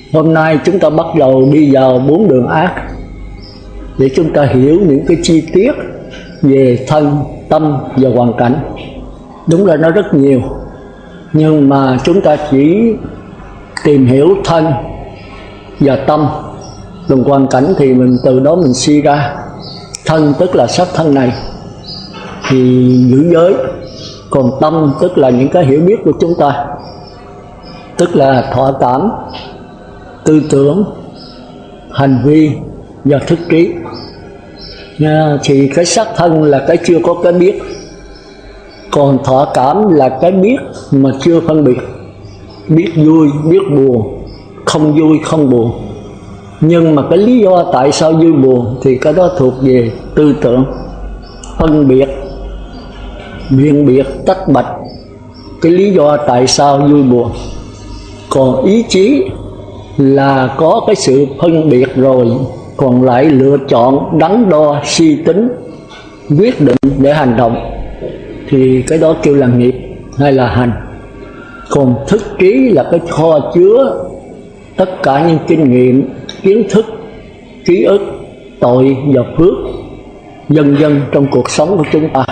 Hôm nay chúng ta bắt đầu đi vào 4 đường ác để chúng ta hiểu những cái chi tiết về thân, tâm và hoàn cảnh. Đúng là nó rất nhiều, nhưng mà chúng ta chỉ tìm hiểu thân và tâm, còn hoàn cảnh thì mình từ đó mình suy ra. Thân tức là sắc thân này thì giữ giới, còn tâm tức là những cái hiểu biết của chúng ta, tức là thọ cảm, tư tưởng, hành vi và thức trí. Thì cái sắc thân là cái chưa có cái biết, còn thọ cảm là cái biết mà chưa phân biệt, biết vui, biết buồn, không vui, không buồn. Nhưng mà cái lý do tại sao vui buồn thì cái đó thuộc về tư tưởng, phân biệt, biện biệt, tách bạch cái lý do tại sao vui buồn. Còn ý chí là có cái sự phân biệt rồi, còn lại lựa chọn, đắn đo, suy tính, quyết định để hành động, thì cái đó kêu là nghiệp hay là hành. Còn thức trí là cái kho chứa tất cả những kinh nghiệm, kiến thức, ký ức, tội và phước vân vân trong cuộc sống của chúng ta.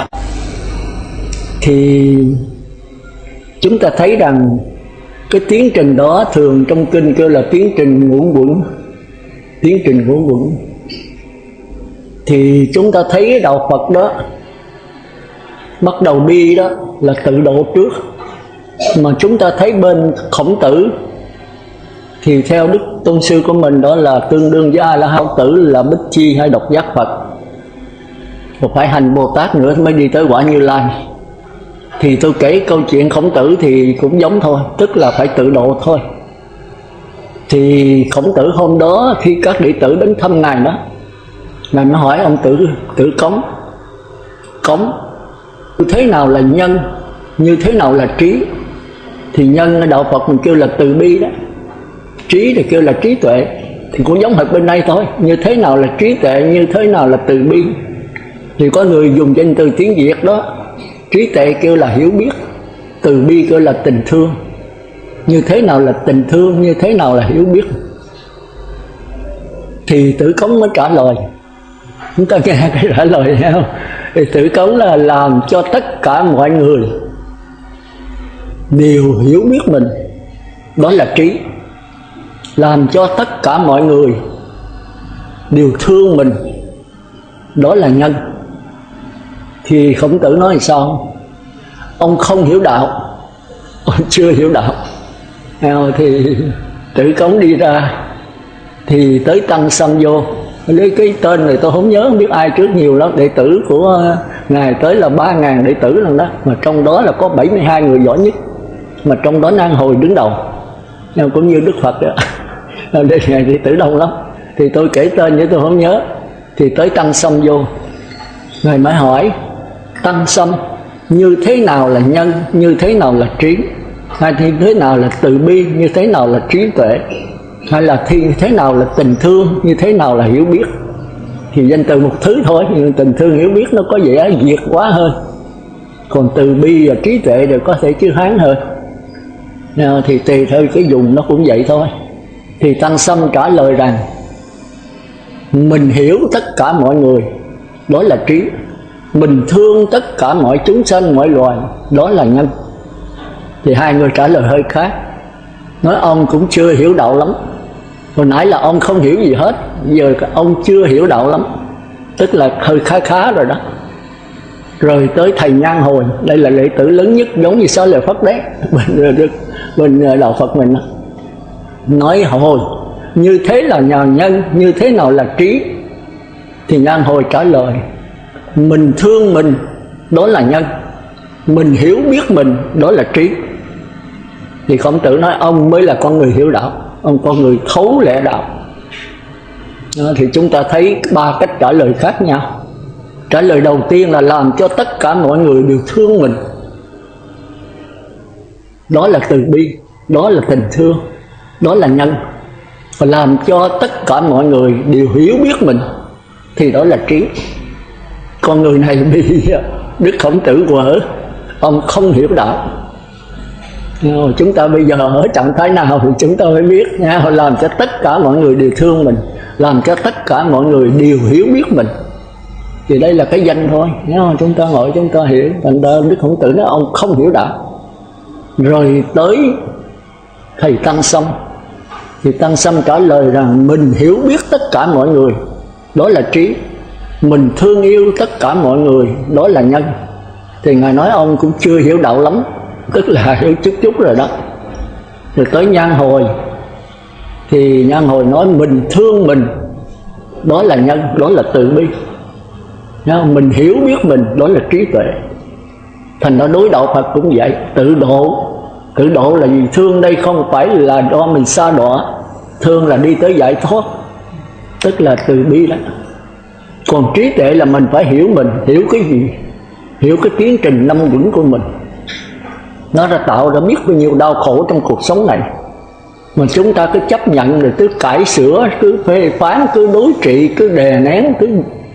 Thì chúng ta thấy rằng cái tiến trình đó thường trong kinh kêu là tiến trình ngũ quẩn. Tiến trình ngũ quẩn thì chúng ta thấy đạo Phật đó bắt đầu đi đó là tự độ trước. Mà chúng ta thấy bên Khổng Tử thì theo Đức Tôn sư của mình đó là tương đương với A La Hán Tử, là Bích Chi hay độc giác Phật, và phải hành Bồ Tát nữa mới đi tới quả Như Lai. Thì tôi kể câu chuyện Khổng Tử thì cũng giống thôi, tức là phải tự độ thôi. Thì Khổng Tử hôm đó khi các đệ tử đến thăm ngài đó, ngài mới hỏi ông Tử Cống như thế nào là nhân, như thế nào là trí. Thì nhân ở đạo Phật mình kêu là từ bi đó, trí thì kêu là trí tuệ, thì cũng giống hệt bên đây thôi. Như thế nào là trí tuệ, như thế nào là từ bi. Thì có người dùng danh từ tiếng Việt đó, trí tuệ kêu là hiểu biết, từ bi kêu là tình thương. Như thế nào là tình thương, như thế nào là hiểu biết. Thì Tử Cống mới trả lời, chúng ta nghe cái trả lời thấy không? Thì Tử Cống là làm cho tất cả mọi người đều hiểu biết mình, đó là trí. Làm cho tất cả mọi người đều thương mình, đó là nhân. Thì Khổng Tử nói sao? Ông không hiểu đạo, ông chưa hiểu đạo. Thì Tử Cống đi ra thì tới Tăng Sâm vô, lấy cái tên này tôi không nhớ, không biết ai trước nhiều lắm. Đệ tử của ngài tới là 3.000 đệ tử lần đó, mà trong đó là có 72 người giỏi nhất, mà trong đó Nan Hồi đứng đầu, cũng như Đức Phật đó. Đây ngài đệ tử đông lắm, thì tôi kể tên chứ tôi không nhớ. Thì tới Tăng Sâm vô, ngài mới hỏi Tăng Sâm như thế nào là nhân, như thế nào là trí, hay như thế nào là từ bi, như thế nào là trí tuệ, hay là như thế nào là tình thương, như thế nào là hiểu biết. Thì danh từ một thứ thôi, nhưng tình thương hiểu biết nó có vẻ việt quá hơn, còn từ bi và trí tuệ đều có thể chữ Hán hơn. Thì tùy theo cái dùng nó cũng vậy thôi. Thì Tăng Sâm trả lời rằng mình hiểu tất cả mọi người, đó là trí. Mình thương tất cả mọi chúng sanh, mọi loài, đó là nhân. Thì hai người trả lời hơi khác, nói ông cũng chưa hiểu đạo lắm. Hồi nãy là ông không hiểu gì hết, giờ ông chưa hiểu đạo lắm, tức là hơi khá rồi đó. Rồi tới thầy Nhan Hồi, đây là đệ tử lớn nhất, giống như Xá Lợi Phất đấy, bên đạo Phật mình đó. Nói Hồi như thế là nhân, như thế nào là trí. Thì Nhan Hồi trả lời mình thương mình, đó là nhân. Mình hiểu biết mình, đó là trí. Thì Khổng Tử nói ông mới là con người hiểu đạo, ông con người thấu lẽ đạo. Thì chúng ta thấy ba cách trả lời khác nhau. Trả lời đầu tiên là làm cho tất cả mọi người đều thương mình, đó là từ bi, đó là tình thương, đó là nhân. Và làm cho tất cả mọi người đều hiểu biết mình thì đó là trí. Con người này bị Đức Khổng Tử quở, ông không hiểu đạo. Chúng ta bây giờ ở trạng thái nào thì chúng ta phải biết nha. Làm cho tất cả mọi người đều thương mình, làm cho tất cả mọi người đều hiểu biết mình, thì đây là cái danh thôi. Chúng ta ngồi chúng ta hiểu. Thành ra Đức Khổng Tử nói ông không hiểu đạo. Rồi tới thầy Tăng Sâm, thì Tăng Sâm trả lời rằng mình hiểu biết tất cả mọi người, đó là trí. Mình thương yêu tất cả mọi người, đó là nhân. Thì Ngài nói ông cũng chưa hiểu đạo lắm, tức là hiểu chút chút rồi đó. Rồi tới Nhan Hồi, thì Nhan Hồi nói mình thương mình, đó là nhân, đó là từ bi. Mình hiểu biết mình, đó là trí tuệ. Thành ra đối đạo Phật cũng vậy. Tự độ. Tự độ là gì? Thương đây không phải là do mình xa đọa, thương là đi tới giải thoát, tức là từ bi đó. Còn trí tuệ là mình phải hiểu mình. Hiểu cái gì? Hiểu cái tiến trình năm uẩn của mình. Nó đã tạo ra biết bao nhiêu đau khổ trong cuộc sống này, mà chúng ta cứ chấp nhận rồi cứ cải sửa, cứ phê phán, cứ đối trị, cứ đè nén, cứ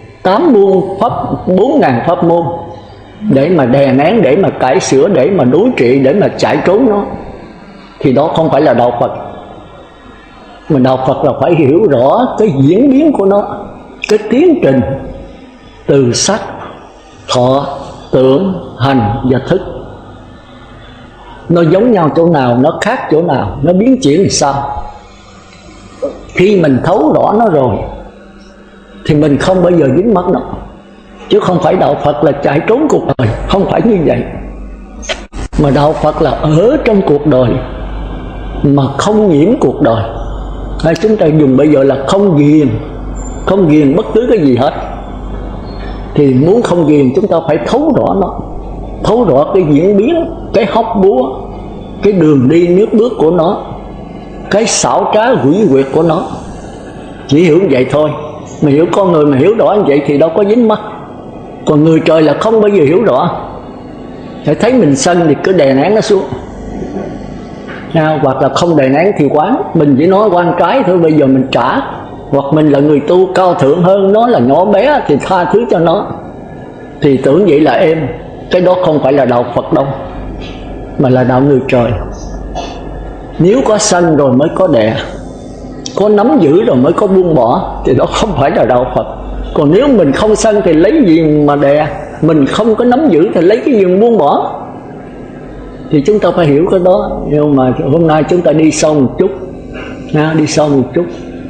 4.000 pháp môn để mà đè nén, để mà cải sửa, để mà đối trị, để mà chạy trốn nó. Thì đó không phải là đạo Phật. Mà đạo Phật là phải hiểu rõ cái diễn biến của nó, cái tiến trình từ sắc, thọ, tưởng, hành và thức. Nó giống nhau chỗ nào, nó khác chỗ nào, nó biến chuyển thì sao. Khi mình thấu rõ nó rồi thì mình không bao giờ dính mắc nó. Chứ không phải đạo Phật là chạy trốn cuộc đời, không phải như vậy. Mà đạo Phật là ở trong cuộc đời mà không nhiễm cuộc đời. Hay chúng ta dùng bây giờ là không ghiền, không ghiền bất cứ cái gì hết. Thì muốn không ghiền chúng ta phải thấu rõ nó, thấu rõ cái diễn biến, cái hóc búa, cái đường đi nước bước của nó, cái xảo trá quỷ quyệt của nó. Chỉ hiểu như vậy thôi. Mà hiểu con người mà hiểu rõ như vậy thì đâu có dính mắc. Còn người trời là không bao giờ hiểu rõ. Hãy thấy mình sân thì cứ đè nén nó xuống, hoặc là không đè nén thì quán. Mình chỉ nói quan trái thôi, bây giờ mình trả. Hoặc mình là người tu cao thượng hơn, nó là nhỏ bé thì tha thứ cho nó. Thì tưởng vậy là êm. Cái đó không phải là đạo Phật đâu, mà là đạo người trời. Nếu có sân rồi mới có đè, có nắm giữ rồi mới có buông bỏ, thì đó không phải là đạo Phật. Còn nếu mình không sân thì lấy gì mà đè, mình không có nắm giữ thì lấy cái gì mà buông bỏ. Thì chúng ta phải hiểu cái đó. Nhưng mà hôm nay chúng ta đi sâu một chút, đi sâu một chút.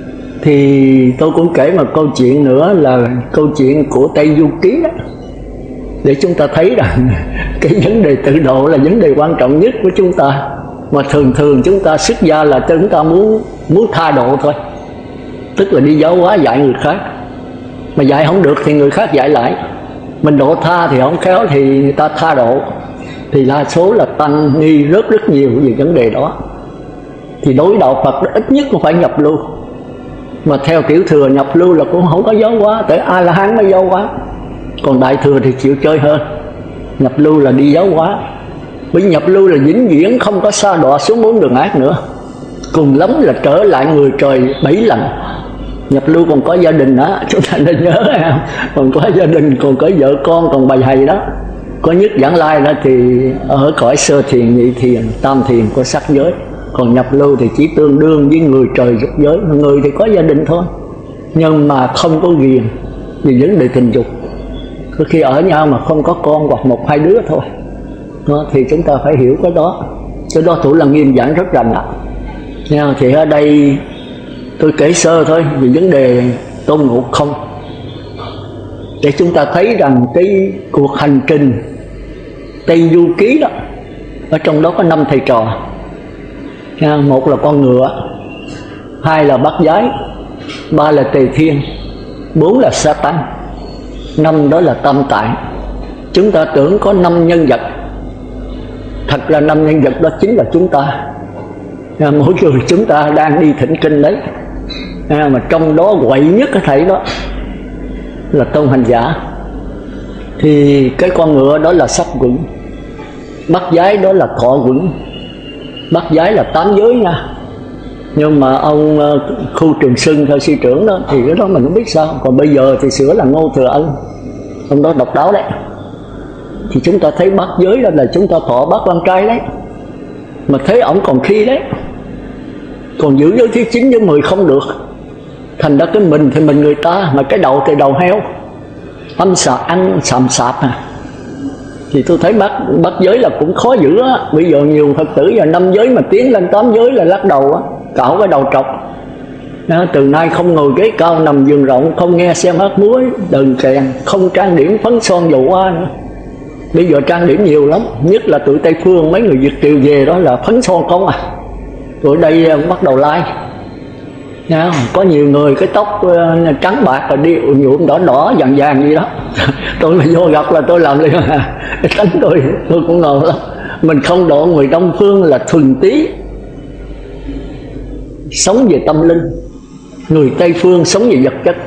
Thì tôi cũng kể một câu chuyện nữa, là câu chuyện của Tây Du Ký đó, để chúng ta thấy rằng cái vấn đề tự độ là vấn đề quan trọng nhất của chúng ta. Mà thường thường chúng ta xuất gia là chúng ta muốn tha độ thôi, tức là đi giáo hóa dạy người khác. Mà dạy không được thì người khác dạy lại. Mình độ tha thì không khéo thì người ta tha độ. Thì đa số là tăng nghi rất nhiều về vấn đề đó. Thì đối đạo Phật ít nhất cũng phải nhập lưu. Mà theo kiểu thừa nhập lưu là cũng không có giáo hóa, tới A-la-hán mới giáo hóa. Còn đại thừa thì chịu chơi hơn. Nhập lưu là đi giáo hóa. Bởi nhập lưu là vĩnh viễn không có sa đọa xuống 4 đường ác nữa. Cùng lắm là trở lại người trời 7 lần. Nhập lưu còn có gia đình đó, chúng ta nên nhớ không? Còn có gia đình, còn có vợ con, còn bài thầy đó. Có nhất Vãng Lai đó thì ở cõi sơ thiền, nhị thiền, tam thiền có sắc giới. Còn nhập lưu thì chỉ tương đương với người trời dục giới. Người thì có gia đình thôi, nhưng mà không có ghiền vì vấn đề tình dục. Có khi ở nhau mà không có con hoặc 1-2 đứa thôi đó, thì chúng ta phải hiểu cái đó. Cái đó thủ là nghiêm giản rất rành ạ. Thì ở đây tôi kể sơ thôi về vấn đề tôn ngộ không, để chúng ta thấy rằng cái cuộc hành trình Tây Du Ký đó, ở trong đó có 5 thầy trò. Một là con ngựa, 2 là Bát Giái, 3 là Tề Thiên, 4 là Sa Tăng, 5 đó là Tam Tạng. Chúng ta tưởng có 5 nhân vật, thật ra 5 nhân vật đó chính là chúng ta. Mỗi người chúng ta đang đi thỉnh kinh đấy. Mà trong đó quậy nhất cái thầy đó là tôn hành giả. Thì cái con ngựa đó là sắc quẩn, Bát Giái đó là thọ quẩn. Bát Giái là 8 giới nha. Nhưng mà ông Khu Trường Sưng theo sư trưởng đó thì cái đó mình không biết sao. Còn bây giờ thì sửa là Ngô Thừa Ân, ông đó độc đáo đấy. Thì chúng ta thấy bát giới đó là chúng ta thọ bát quan trai đấy. mà thấy ổng còn khi đấy, còn giữ giới thứ 9 với 10 không được. Thành ra cái mình thì mình người ta, mà cái đầu thì đầu heo, ăn sàm sạp à. Thì tôi thấy bắt giới là cũng khó giữ á. Bây giờ nhiều Phật tử giờ 5 giới mà tiến lên 8 giới là lắc đầu á, cạo cái đầu trọc. Từ nay không ngồi ghế cao nằm giường rộng, không nghe xem hát múa đờn kèn, không trang điểm phấn son dầu hoa nữa. Bây giờ trang điểm nhiều lắm, nhất là tụi Tây Phương, mấy người Việt kiều về đó là phấn son không à. Tụi đây bắt đầu lai. Có nhiều người cái tóc trắng bạc rồi đi nhuộm đỏ đỏ vàng vàng gì đó. Tôi mà vô gặp là tôi làm liền à. Cái tánh tôi cũng ngầu lắm. Mình không độ người Đông Phương là thuần tí, sống về tâm linh. Người Tây Phương sống về vật chất.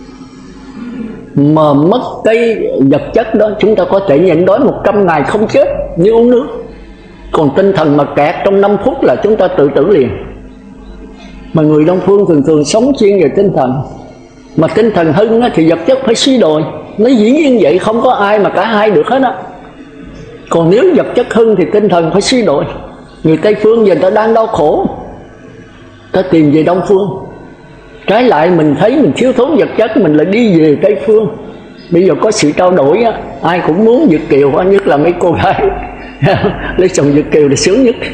Mà mất cái vật chất đó, chúng ta có thể nhịn đói 100 ngày không chết như uống nước. Còn tinh thần mà kẹt trong 5 phút là chúng ta tự tử liền. Mà người Đông Phương thường sống chuyên về tinh thần. Mà tinh thần hưng thì vật chất phải suy đồi. Nó dĩ nhiên vậy, không có ai mà cả hai được hết á. Còn nếu vật chất hưng thì tinh thần phải suy đồi. Người Tây Phương giờ ta đang đau khổ, ta tìm về Đông Phương. Trái lại mình thấy mình thiếu thốn vật chất, mình lại đi về Tây Phương. Bây giờ có sự trao đổi á, ai cũng muốn Việt kiều, nhất là mấy cô gái lấy chồng Việt kiều là sướng nhất.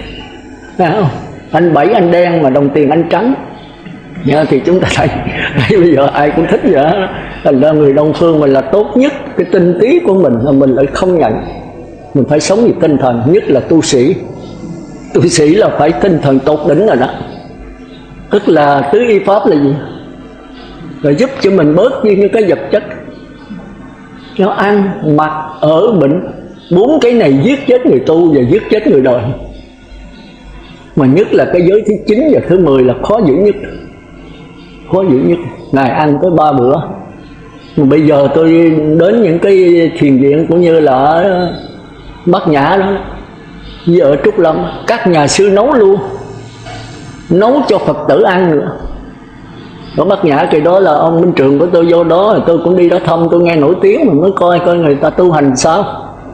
Anh Bảy anh đen mà đồng tiền anh trắng. Thì chúng ta thấy bây giờ ai cũng thích vậy. Thành ra người Đông Phương mình là tốt nhất. Cái tinh tí của mình là mình lại không nhận. Mình phải sống vì tinh thần, nhất là tu sĩ. Tu sĩ là phải tinh thần tột đỉnh rồi đó. Tức là tứ y pháp là gì? Là giúp cho mình bớt đi những cái vật chất. Nó ăn, mặc, ở, bệnh. 4 cái này giết chết người tu và giết chết người đời. Mà nhất là cái giới thứ 9 và thứ 10 là khó giữ nhất. Khó giữ nhất. Ngày ăn tới 3 bữa. Mà bây giờ tôi đến những cái thiền viện cũng như là ở Bát Nhã đó, với ở Trúc Lâm, các nhà sư nấu luôn, nấu cho Phật tử ăn nữa. Ở Bát Nhã kỳ đó là ông Minh Trường của tôi vô đó, tôi cũng đi đó thăm, tôi nghe nổi tiếng mà mới coi người ta tu hành sao.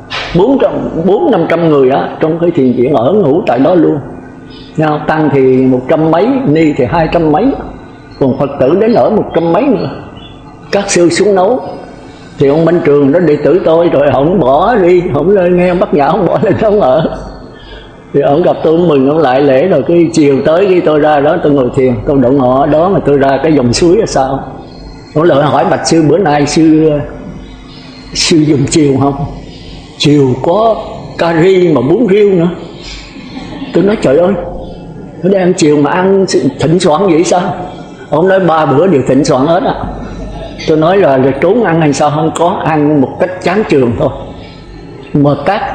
400-500 người á, trong cái thiền viện ở ngủ tại đó luôn. Tăng thì 100 mấy, ni thì 200 mấy, còn Phật tử đến ở 100 mấy nữa. Các sư xuống nấu. Thì ông Minh Trường đó đệ tử tôi, rồi ổng bỏ đi, ổng lên nghe Bát Nhã, ổng bỏ lên ổng ở. Thì ổng gặp tôi mừng, ổng lại lễ, rồi cái chiều tới khi tôi ra đó tôi ngồi thiền, tôi đụng họ đó mà tôi ra cái dòng suối là sao. Ổng lại hỏi bạch sư bữa nay sư dùng chiều không? Chiều có cà ri mà bún riêu nữa. Tôi nói trời ơi, nó đang chiều mà ăn thịnh soạn vậy sao? Ông nói 3 bữa đều thịnh soạn hết á. Tôi nói là trốn ăn hay sao? Không có, ăn một cách chán chường thôi. Mà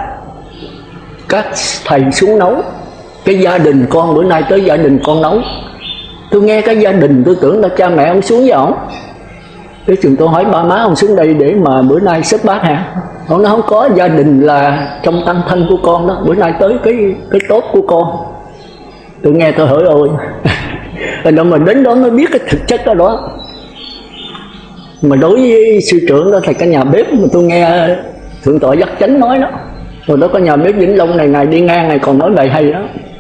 các thầy xuống nấu. Cái gia đình con bữa nay tới gia đình con nấu. Tôi nghe cái gia đình tôi tưởng là cha mẹ ông xuống với ổng. Cái chừng tôi hỏi ba má ông xuống đây để mà bữa nay xếp bát hả? Ông nói không có, gia đình là trong tăng thân của con đó, bữa nay tới cái tốt của con. Tôi nghe tôi hỏi ôi. Rồi mà đến đó mới biết cái thực chất đó đó. Mà đối với sư trưởng đó thầy cả nhà bếp mà tôi nghe Thượng tọa Giác Chánh nói đó. Rồi đó có nhà bếp Vĩnh Long này, ngài đi ngang ngài còn nói bài hay đó.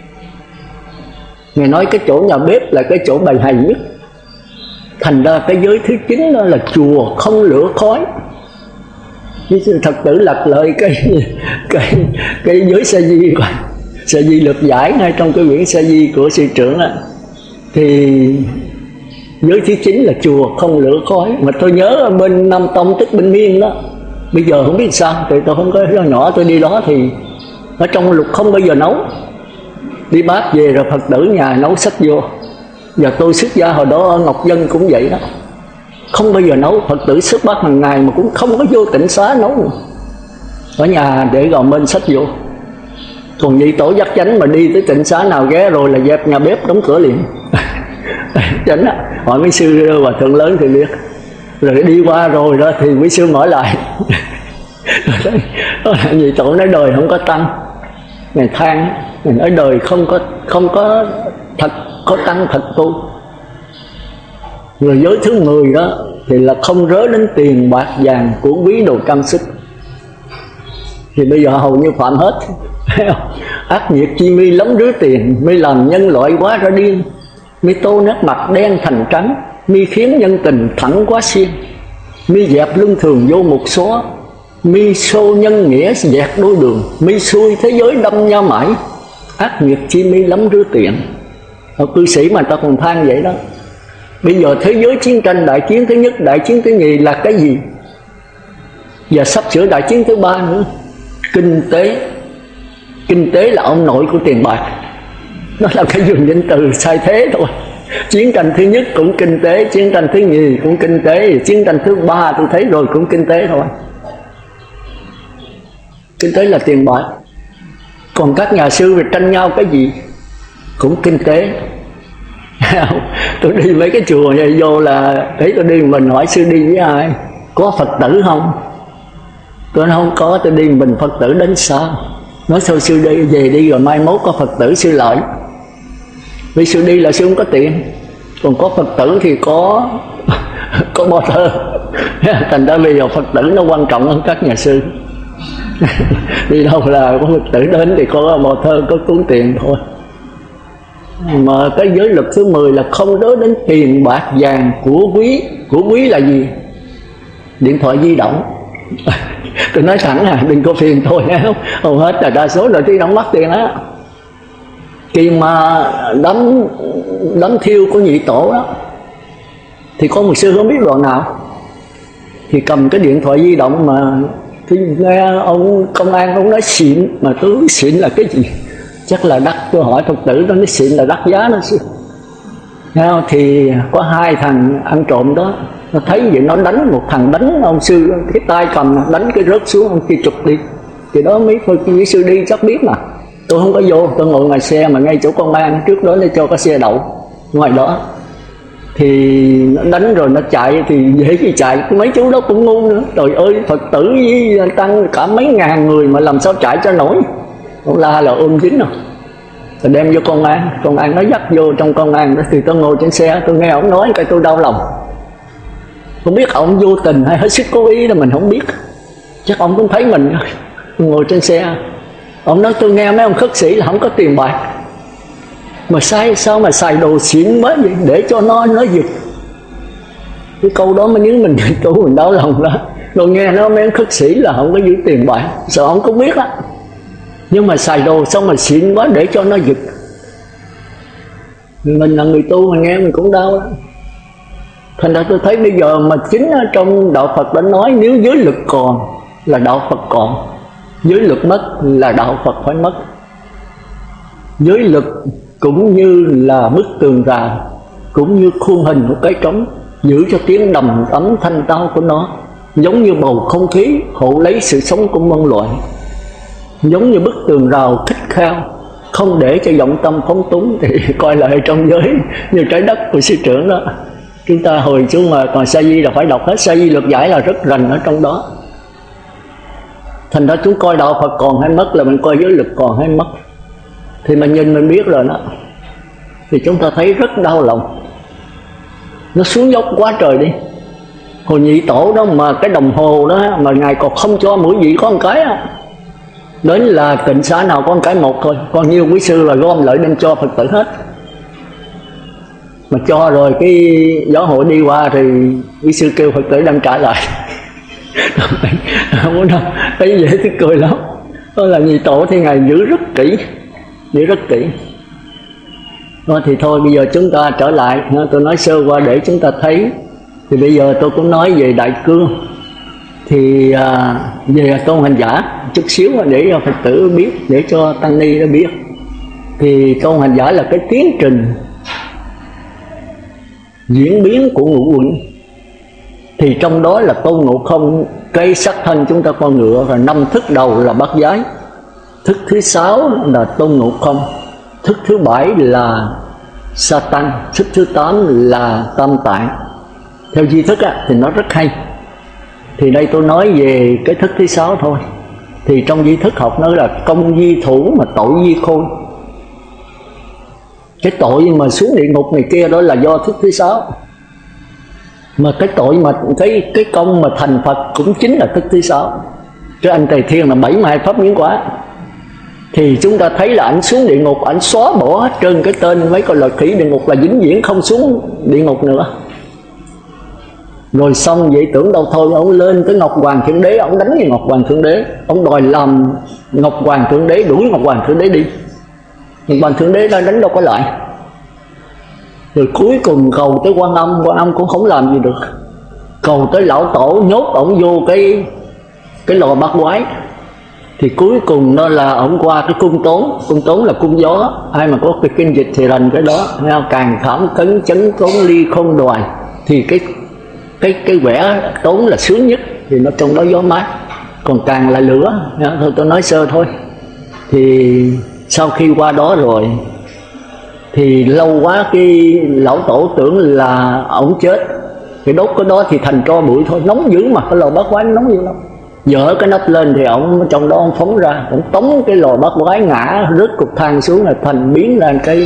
Ngài nói cái chỗ nhà bếp là cái chỗ bài hay nhất. Thành ra cái giới thứ 9 đó là chùa không lửa khói. Chứ thật tử lật lợi cái giới Sa Di, Sa Di lược giải ngay trong cái quyển Sa Di của sư trưởng á, thì giới thứ 9 là chùa không lửa khói. Mà tôi nhớ ở bên Nam Tông tức bên Miên đó, bây giờ không biết sao, thì tôi không có nhỏ tôi đi đó thì ở trong lục không bao giờ nấu. Đi bát về rồi Phật tử nhà nấu sách vô. Và tôi xuất gia hồi đó ở Ngọc Dân cũng vậy đó, không bao giờ nấu. Phật tử xuất bát hàng ngày mà cũng không có vô tịnh xá nấu nữa. Ở nhà để gò bên sách vô. Còn vậy tổ Giác Chánh mà đi tới tịnh xá nào ghé rồi là dẹp nhà bếp đóng cửa liền. Chánh á, hỏi mấy sư hòa thượng lớn thì biết. Rồi đi qua rồi đó thì quý sư hỏi lại. Vì tổ nói đời không có tăng. Ngài than, ngài nói đời không có thật có tăng thật tu. Rồi giới thứ 10 đó thì là không rớ đến tiền bạc vàng của quý đồ trang sức. Thì bây giờ hầu như phạm hết. Ác nghiệt chi mi lắm rứa tiền, mi làm nhân loại quá ra điên, mi tô nét mặt đen thành trắng, mi khiến nhân tình thẳng quá xiên, mi dẹp lương thường vô một xó, mi xô nhân nghĩa dẹt đôi đường, mi xui thế giới đâm nhau mãi. Ác nghiệt chi mi lắm rứa tiền. Cư sĩ mà ta còn than vậy đó. Bây giờ thế giới chiến tranh, đại chiến thứ nhất, đại chiến thứ nhì là cái gì? Và sắp sửa đại chiến thứ ba nữa. Kinh tế. Kinh tế là ông nội của tiền bạc. Nó là cái dùng danh từ sai thế thôi. Chiến tranh thứ nhất cũng kinh tế, chiến tranh thứ nhì cũng kinh tế, chiến tranh thứ ba tôi thấy rồi cũng kinh tế thôi. Kinh tế là tiền bạc. Còn các nhà sư về tranh nhau cái gì cũng kinh tế. Tôi đi mấy cái chùa này vô là thấy tôi đi mình hỏi sư đi với ai, có Phật tử không? Tôi nói không có, tôi đi mình Phật tử đến sao? Nói sao sư đi về đi rồi mai mốt có Phật tử sư lợi. Vì sư đi là sư không có tiền, còn có Phật tử thì có bò thơ. Thành ra bây giờ Phật tử nó quan trọng hơn các nhà sư. Đi đâu là có Phật tử đến thì có bò thơ, có cuốn tiền thôi. Mà cái giới luật thứ 10 là không đối đến tiền bạc vàng của quý. Của quý là gì? Điện thoại di động. Tôi nói thẳng đừng có phiền thôi không? Hầu hết là đa số là đi động mất tiền á. Khi mà đám thiêu của nhị tổ đó thì có một sư không biết đoạn nào thì cầm cái điện thoại di động mà thì nghe ông công an ông nói xịn, mà tôi xịn là cái gì? Chắc là đắt. Tôi hỏi Phật tử nó nói xịn là đắt giá nó sư. Thì có hai thằng ăn trộm đó, nó thấy vậy nó đánh một thằng, đánh ông sư cái tay cầm đánh cái rớt xuống, ông kia chụp đi. Thì đó mấy sư đi chắc biết mà. Tôi không có vô, tôi ngồi ngoài xe mà ngay chỗ công an trước đó để cho cái xe đậu ngoài đó. Thì nó đánh rồi nó chạy thì dễ gì chạy, mấy chú đó cũng ngu nữa. Trời ơi, Phật tử với tăng cả mấy ngàn người mà làm sao chạy cho nổi. Ông la là ôm dính rồi. Rồi đem vô công an nó dắt vô trong công an đó. Thì tôi ngồi trên xe, tôi nghe ông nói cái tôi đau lòng. Không biết ông vô tình hay hết sức cố ý là mình không biết. Chắc ông cũng thấy mình ngồi trên xe. Ông nói tôi nghe mấy ông khất sĩ là không có tiền bạc, mà sao mà xài đồ xịn quá vậy để cho nó giật. Cái câu đó mới nhớ mình tu mình đau lòng đó. Rồi nghe nó mấy ông khất sĩ là không có giữ tiền bạc, sợ ông cũng biết á. Nhưng mà xài đồ xong mà xịn quá để cho nó giật. Mình là người tu mà nghe mình cũng đau đó. Thành ra tôi thấy bây giờ mà chính trong đạo Phật đã nói nếu giới lực còn là đạo Phật còn, giới lực mất là đạo Phật phải mất. Giới lực cũng như là bức tường rào, cũng như khuôn hình của cái trống, giữ cho tiếng đầm ấm thanh tao của nó, giống như bầu không khí hộ lấy sự sống của muôn loài, giống như bức tường rào khích khao, không để cho vọng tâm phóng túng. Thì coi lại trong giới như trái đất của sư trưởng đó, chúng ta hồi xuống mà còn sa di là phải đọc hết sa di lược giải là rất rành ở trong đó. Thành ra chúng coi đạo Phật còn hay mất là mình coi giới lực còn hay mất. Thì mình nhìn mình biết rồi đó. Thì chúng ta thấy rất đau lòng. Nó xuống dốc quá trời đi. Hồi nhị tổ đó mà cái đồng hồ đó mà ngài còn không cho mỗi vị có một cái á. Đến là tịnh xá nào có một cái một thôi, còn nhiều quý sư là gom lại đem cho Phật tử hết. Mà cho rồi cái giáo hội đi qua thì quý sư kêu Phật tử đem trả lại. Không có đâu, thấy dễ tức cười lắm. Đó là nhị tổ thì ngài giữ rất kỹ, giữ rất kỹ. Đó thì thôi bây giờ chúng ta trở lại, tôi nói sơ qua để chúng ta thấy. Thì bây giờ tôi cũng nói về Đại Cương. Thì về Tôn Hành Giả chút xíu để cho Phật tử biết, để cho tăng ni nó biết. Thì Tôn Hành Giả là cái tiến trình diễn biến của ngũ uẩn. Thì trong đó là Tôn Ngộ Không, cây sắc thân chúng ta con ngựa, và 5 thức đầu là bát giới. Thức thứ 6 là Tôn Ngộ Không, thức thứ 7 là Satan, thức thứ 8 là Tam Tạng. Theo di thức thì nó rất hay. Thì đây tôi nói về cái thức thứ 6 thôi. Thì trong di thức học nó là công di thủ mà tội di khôn. Cái tội mà xuống địa ngục này kia đó là do thức thứ 6. Mà cái tội mà cái công mà thành Phật cũng chính là thức thứ 6. Chứ anh Tề Thiên là 72 pháp miễn quả. thì chúng ta thấy là ảnh xuống địa ngục, ảnh xóa bỏ hết trơn cái tên mấy con loài khỉ địa ngục, là vĩnh viễn không xuống địa ngục nữa. Rồi xong vậy tưởng đâu thôi, ông lên tới Ngọc Hoàng Thượng Đế, ông đánh với Ngọc Hoàng Thượng Đế, ông đòi làm Ngọc Hoàng Thượng Đế, đuổi Ngọc Hoàng Thượng Đế đi. Ngọc Hoàng Thượng Đế đã đánh đâu có lại. Rồi cuối cùng cầu tới Quan Âm cũng không làm gì được. Cầu tới Lão Tổ, nhốt ổng vô cái lò bắt quái. Thì cuối cùng đó là ổng qua cái cung tốn là cung gió. Ai mà có cái kinh dịch thì rành cái đó. Càng thảm cấn chấn tốn ly không đoài. Thì cái vẽ tốn là sướng nhất, thì nó trong đó gió mát. Còn càng là lửa. Thôi tôi nói sơ thôi. Thì sau khi qua đó rồi thì lâu quá cái Lão Tổ tưởng là ổng chết, thì đốt cái đó thì thành tro bụi thôi, nóng dữ mà, cái lò bắt quái nóng dữ lắm. Dỡ cái nắp lên thì ổng trong đó ổng phóng ra, ổng tống cái lò bắt quái ngã rớt cục than xuống, là thành biến ra cái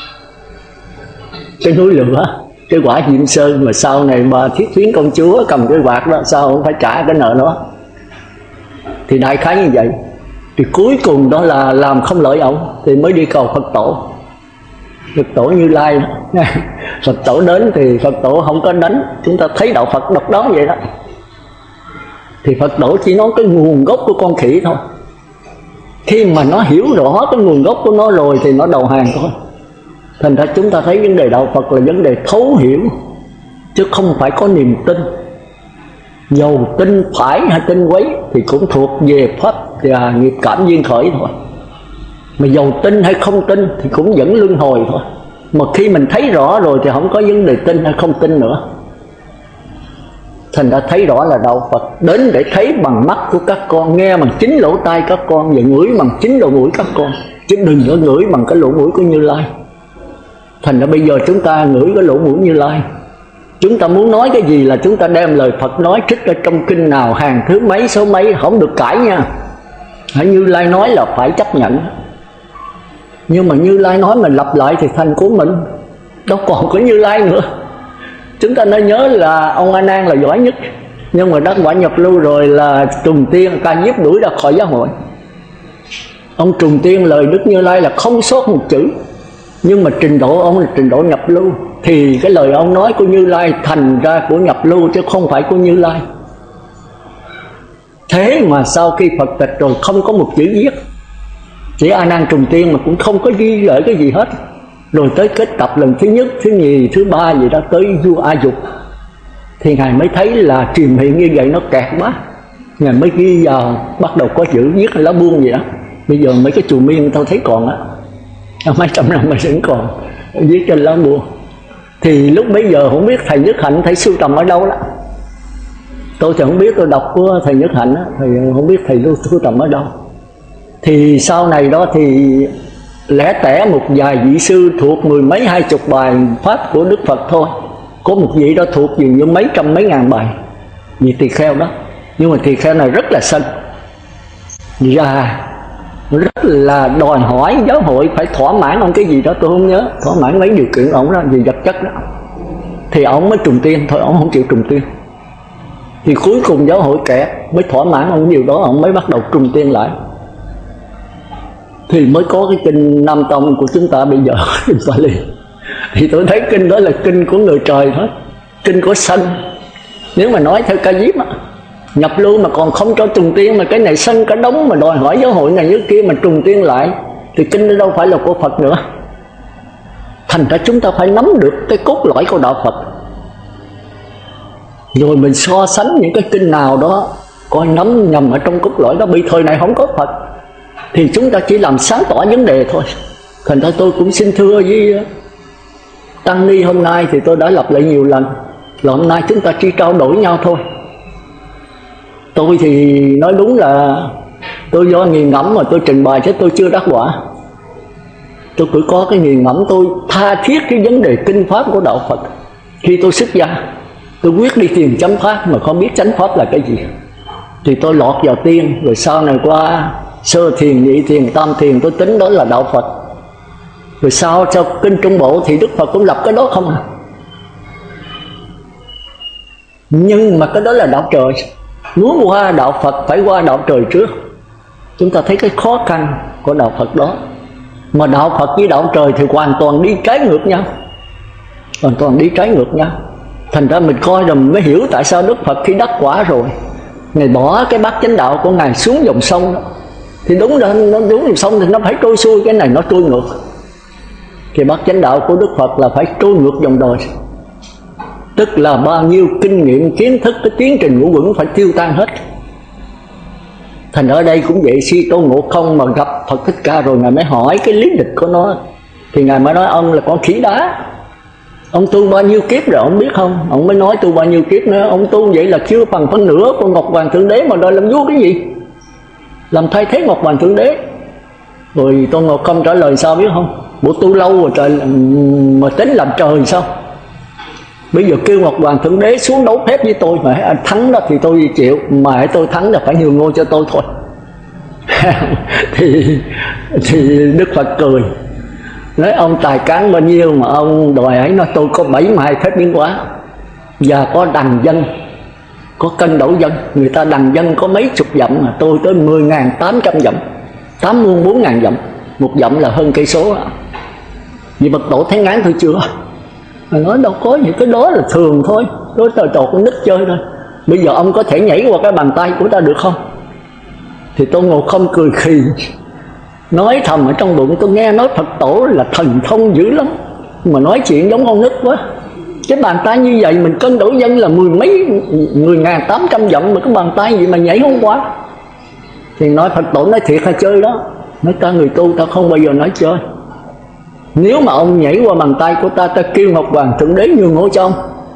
núi lửa, cái quả Diệm Sơn. Mà sau này bà Thiết Tuyến công chúa cầm cái quạt đó, sao ổng phải trả cái nợ đó. Thì đại khái như vậy. Thì cuối cùng đó là làm không lợi ổng, thì mới đi cầu Phật Tổ. Phật Tổ Như Lai đó. Phật Tổ đến thì Phật Tổ không có đánh. Chúng ta thấy đạo Phật độc đó vậy đó. Thì Phật Tổ chỉ nói cái nguồn gốc của con khỉ thôi. Khi mà nó hiểu rõ cái nguồn gốc của nó rồi thì nó đầu hàng thôi. Thành ra chúng ta thấy vấn đề đạo Phật là vấn đề thấu hiểu, chứ không phải có niềm tin. Dầu tin phải hay tin quấy thì cũng thuộc về pháp và nghiệp cảm duyên khởi thôi. Mà dầu tin hay không tin thì cũng vẫn luân hồi thôi. Mà khi mình thấy rõ rồi thì không có vấn đề tin hay không tin nữa. Thành ra thấy rõ là đạo Phật đến để thấy bằng mắt của các con, nghe bằng chính lỗ tai các con, và ngửi bằng chính lỗ mũi các con, chứ đừng có ngửi bằng cái lỗ mũi của Như Lai. Thành ra bây giờ chúng ta ngửi cái lỗ mũi Như Lai. Chúng ta muốn nói cái gì là chúng ta đem lời Phật nói trích ở trong kinh nào, hàng thứ mấy số mấy, không được cãi nha. Như Lai nói là phải chấp nhận. Nhưng mà Như Lai nói mình lặp lại thì thành của mình, đâu còn có Như Lai nữa. Chúng ta nên nhớ là ông A Nan là giỏi nhất, nhưng mà đắc quả nhập lưu rồi là Trùng Tiên Ca Diếp đuổi ra khỏi giáo hội. Ông Trùng Tiên lời Đức Như Lai là không sót một chữ, nhưng mà trình độ ông là trình độ nhập lưu, thì cái lời ông nói của Như Lai thành ra của nhập lưu chứ không phải của Như Lai. Thế mà sau khi Phật tịch rồi không có một chữ viết, chỉ A Nan Trùng Tiên mà cũng không có ghi lại cái gì hết. Rồi tới kết tập lần thứ nhất, thứ nhì, thứ ba gì đó, tới vua A Dục, thì Ngài mới thấy là truyền hiện như vậy nó kẹt quá. Ngài mới ghi vào, bắt đầu có chữ viết lá buông gì đó. Bây giờ mấy cái chùa miên tao thấy còn á, mấy trăm năm mà vẫn còn viết trên lá buông. Thì lúc bấy giờ không biết thầy Nhất Hạnh thầy sưu tầm ở đâu đó. Tôi thì không biết, tôi đọc của thầy Nhất Hạnh á, thầy không biết thầy sưu tầm ở đâu. Thì sau này đó thì lẻ tẻ một vài vị sư thuộc mười mấy 20 bài pháp của Đức Phật thôi. Có một vị đó thuộc dường như mấy trăm mấy ngàn bài, vị tỳ kheo đó. Nhưng mà tỳ kheo này rất là sân, và rất là đòi hỏi giáo hội phải thỏa mãn ông cái gì đó, tôi không nhớ, thỏa mãn mấy điều kiện ông đó, vì vật chất đó. Thì ông mới trùng tiên, thôi ông không chịu trùng tiên. Thì cuối cùng giáo hội kẹt, mới thỏa mãn ông điều đó, ông mới bắt đầu trùng tiên lại. Thì mới có cái kinh Nam Tông của chúng ta bây giờ, kinh Pali. Thì tôi thấy kinh đó là kinh của người trời thôi, kinh của sân. Nếu mà nói theo Ca Diếp á, nhập lưu mà còn không cho trùng tiên, mà cái này sân cả đống mà đòi hỏi giáo hội này như kia mà trùng tiên lại, thì kinh đó đâu phải là của Phật nữa. Thành ra chúng ta phải nắm được cái cốt lõi của đạo Phật, rồi mình so sánh những cái kinh nào đó coi nắm nhầm ở trong cốt lõi đó. Bị thời này không có Phật thì chúng ta chỉ làm sáng tỏ vấn đề thôi. Thành ra tôi cũng xin thưa với Tăng Ni hôm nay thì tôi đã lặp lại nhiều lần là hôm nay chúng ta chỉ trao đổi nhau thôi. Tôi thì nói đúng là tôi do nghiền ngẫm mà tôi trình bày chứ tôi chưa đắc quả. Tôi cứ có cái nghiền ngẫm, tôi tha thiết cái vấn đề kinh pháp của đạo Phật. Khi tôi xuất gia, tôi quyết đi tìm chánh pháp mà không biết chánh pháp là cái gì, thì tôi lọt vào tiên, rồi sau này qua sơ thiền, nhị thiền, tam thiền, tôi tính đó là đạo Phật. Rồi sau kinh Trung Bộ thì Đức Phật cũng lập cái đó không à. Nhưng mà cái đó là đạo trời, muốn qua đạo Phật phải qua đạo trời trước. Chúng ta thấy cái khó khăn của đạo Phật đó. Mà đạo Phật với đạo trời thì hoàn toàn đi trái ngược nhau, hoàn toàn đi trái ngược nhau. Thành ra mình coi rồi mình mới hiểu tại sao Đức Phật khi đắc quả rồi, Ngài bỏ cái bát chánh đạo của Ngài xuống dòng sông đó. Thì đúng rồi, nó xuống dòng sông thì nó phải trôi xuôi, cái này nó trôi ngược. Thì bát chánh đạo của Đức Phật là phải trôi ngược dòng đời, tức là bao nhiêu kinh nghiệm, kiến thức, cái tiến trình ngũ quẩn phải tiêu tan hết. Thành ở đây cũng vậy, Si Tôn Ngộ Không mà gặp Phật Thích Ca rồi, Ngài mới hỏi cái lý lịch của nó. Thì Ngài mới nói ông là con khỉ đá, ông tu bao nhiêu kiếp rồi ông biết không? Ông mới nói tu bao nhiêu kiếp nữa. Ông tu vậy là chưa phần phân nửa của Ngọc Hoàng Thượng Đế mà đòi làm vua cái gì? Làm thay thế Ngọc Hoàng Thượng Đế. Rồi Tôn Ngộ Không trả lời sao biết không? Bộ tu lâu rồi trời mà tính làm trời sao? Bây giờ kêu Ngọc Hoàng Thượng Đế xuống đấu phép với tôi, mà anh thắng đó thì tôi chịu, mà tôi thắng là phải nhường ngôi cho tôi thôi. thì Đức Phật cười, nói ông tài cán bao nhiêu mà ông đòi ấy. Nói tôi có 72 phép biến hóa, và có đằng dân, có cân đổ dân. Người ta đằng dân có mấy chục dặm, mà tôi tới 10.800 dặm, 8 muôn 4.000 dặm. Một dặm là hơn cây số. Vì Phật Tổ thấy ngán tôi chưa? Mà nói đâu có gì, cái đó là thường thôi, đó là trò con nít chơi thôi. Bây giờ ông có thể nhảy qua cái bàn tay của ta được không? Thì Tôn Ngộ Không cười khì, nói thầm ở trong bụng, tôi nghe nói Phật Tổ là thần thông dữ lắm, mà nói chuyện giống con nít quá. Cái bàn tay như vậy mình cân đổi dân là 10.800 dặm, mà cái bàn tay gì mà nhảy không qua. Thì nói Phật Tổ nói thiệt hay chơi đó? Nói ta người tu ta không bao giờ nói chơi. Nếu mà ông nhảy qua bàn tay của ta, ta kêu Ngọc Hoàng Thượng Đế nhường ngôi cho ông.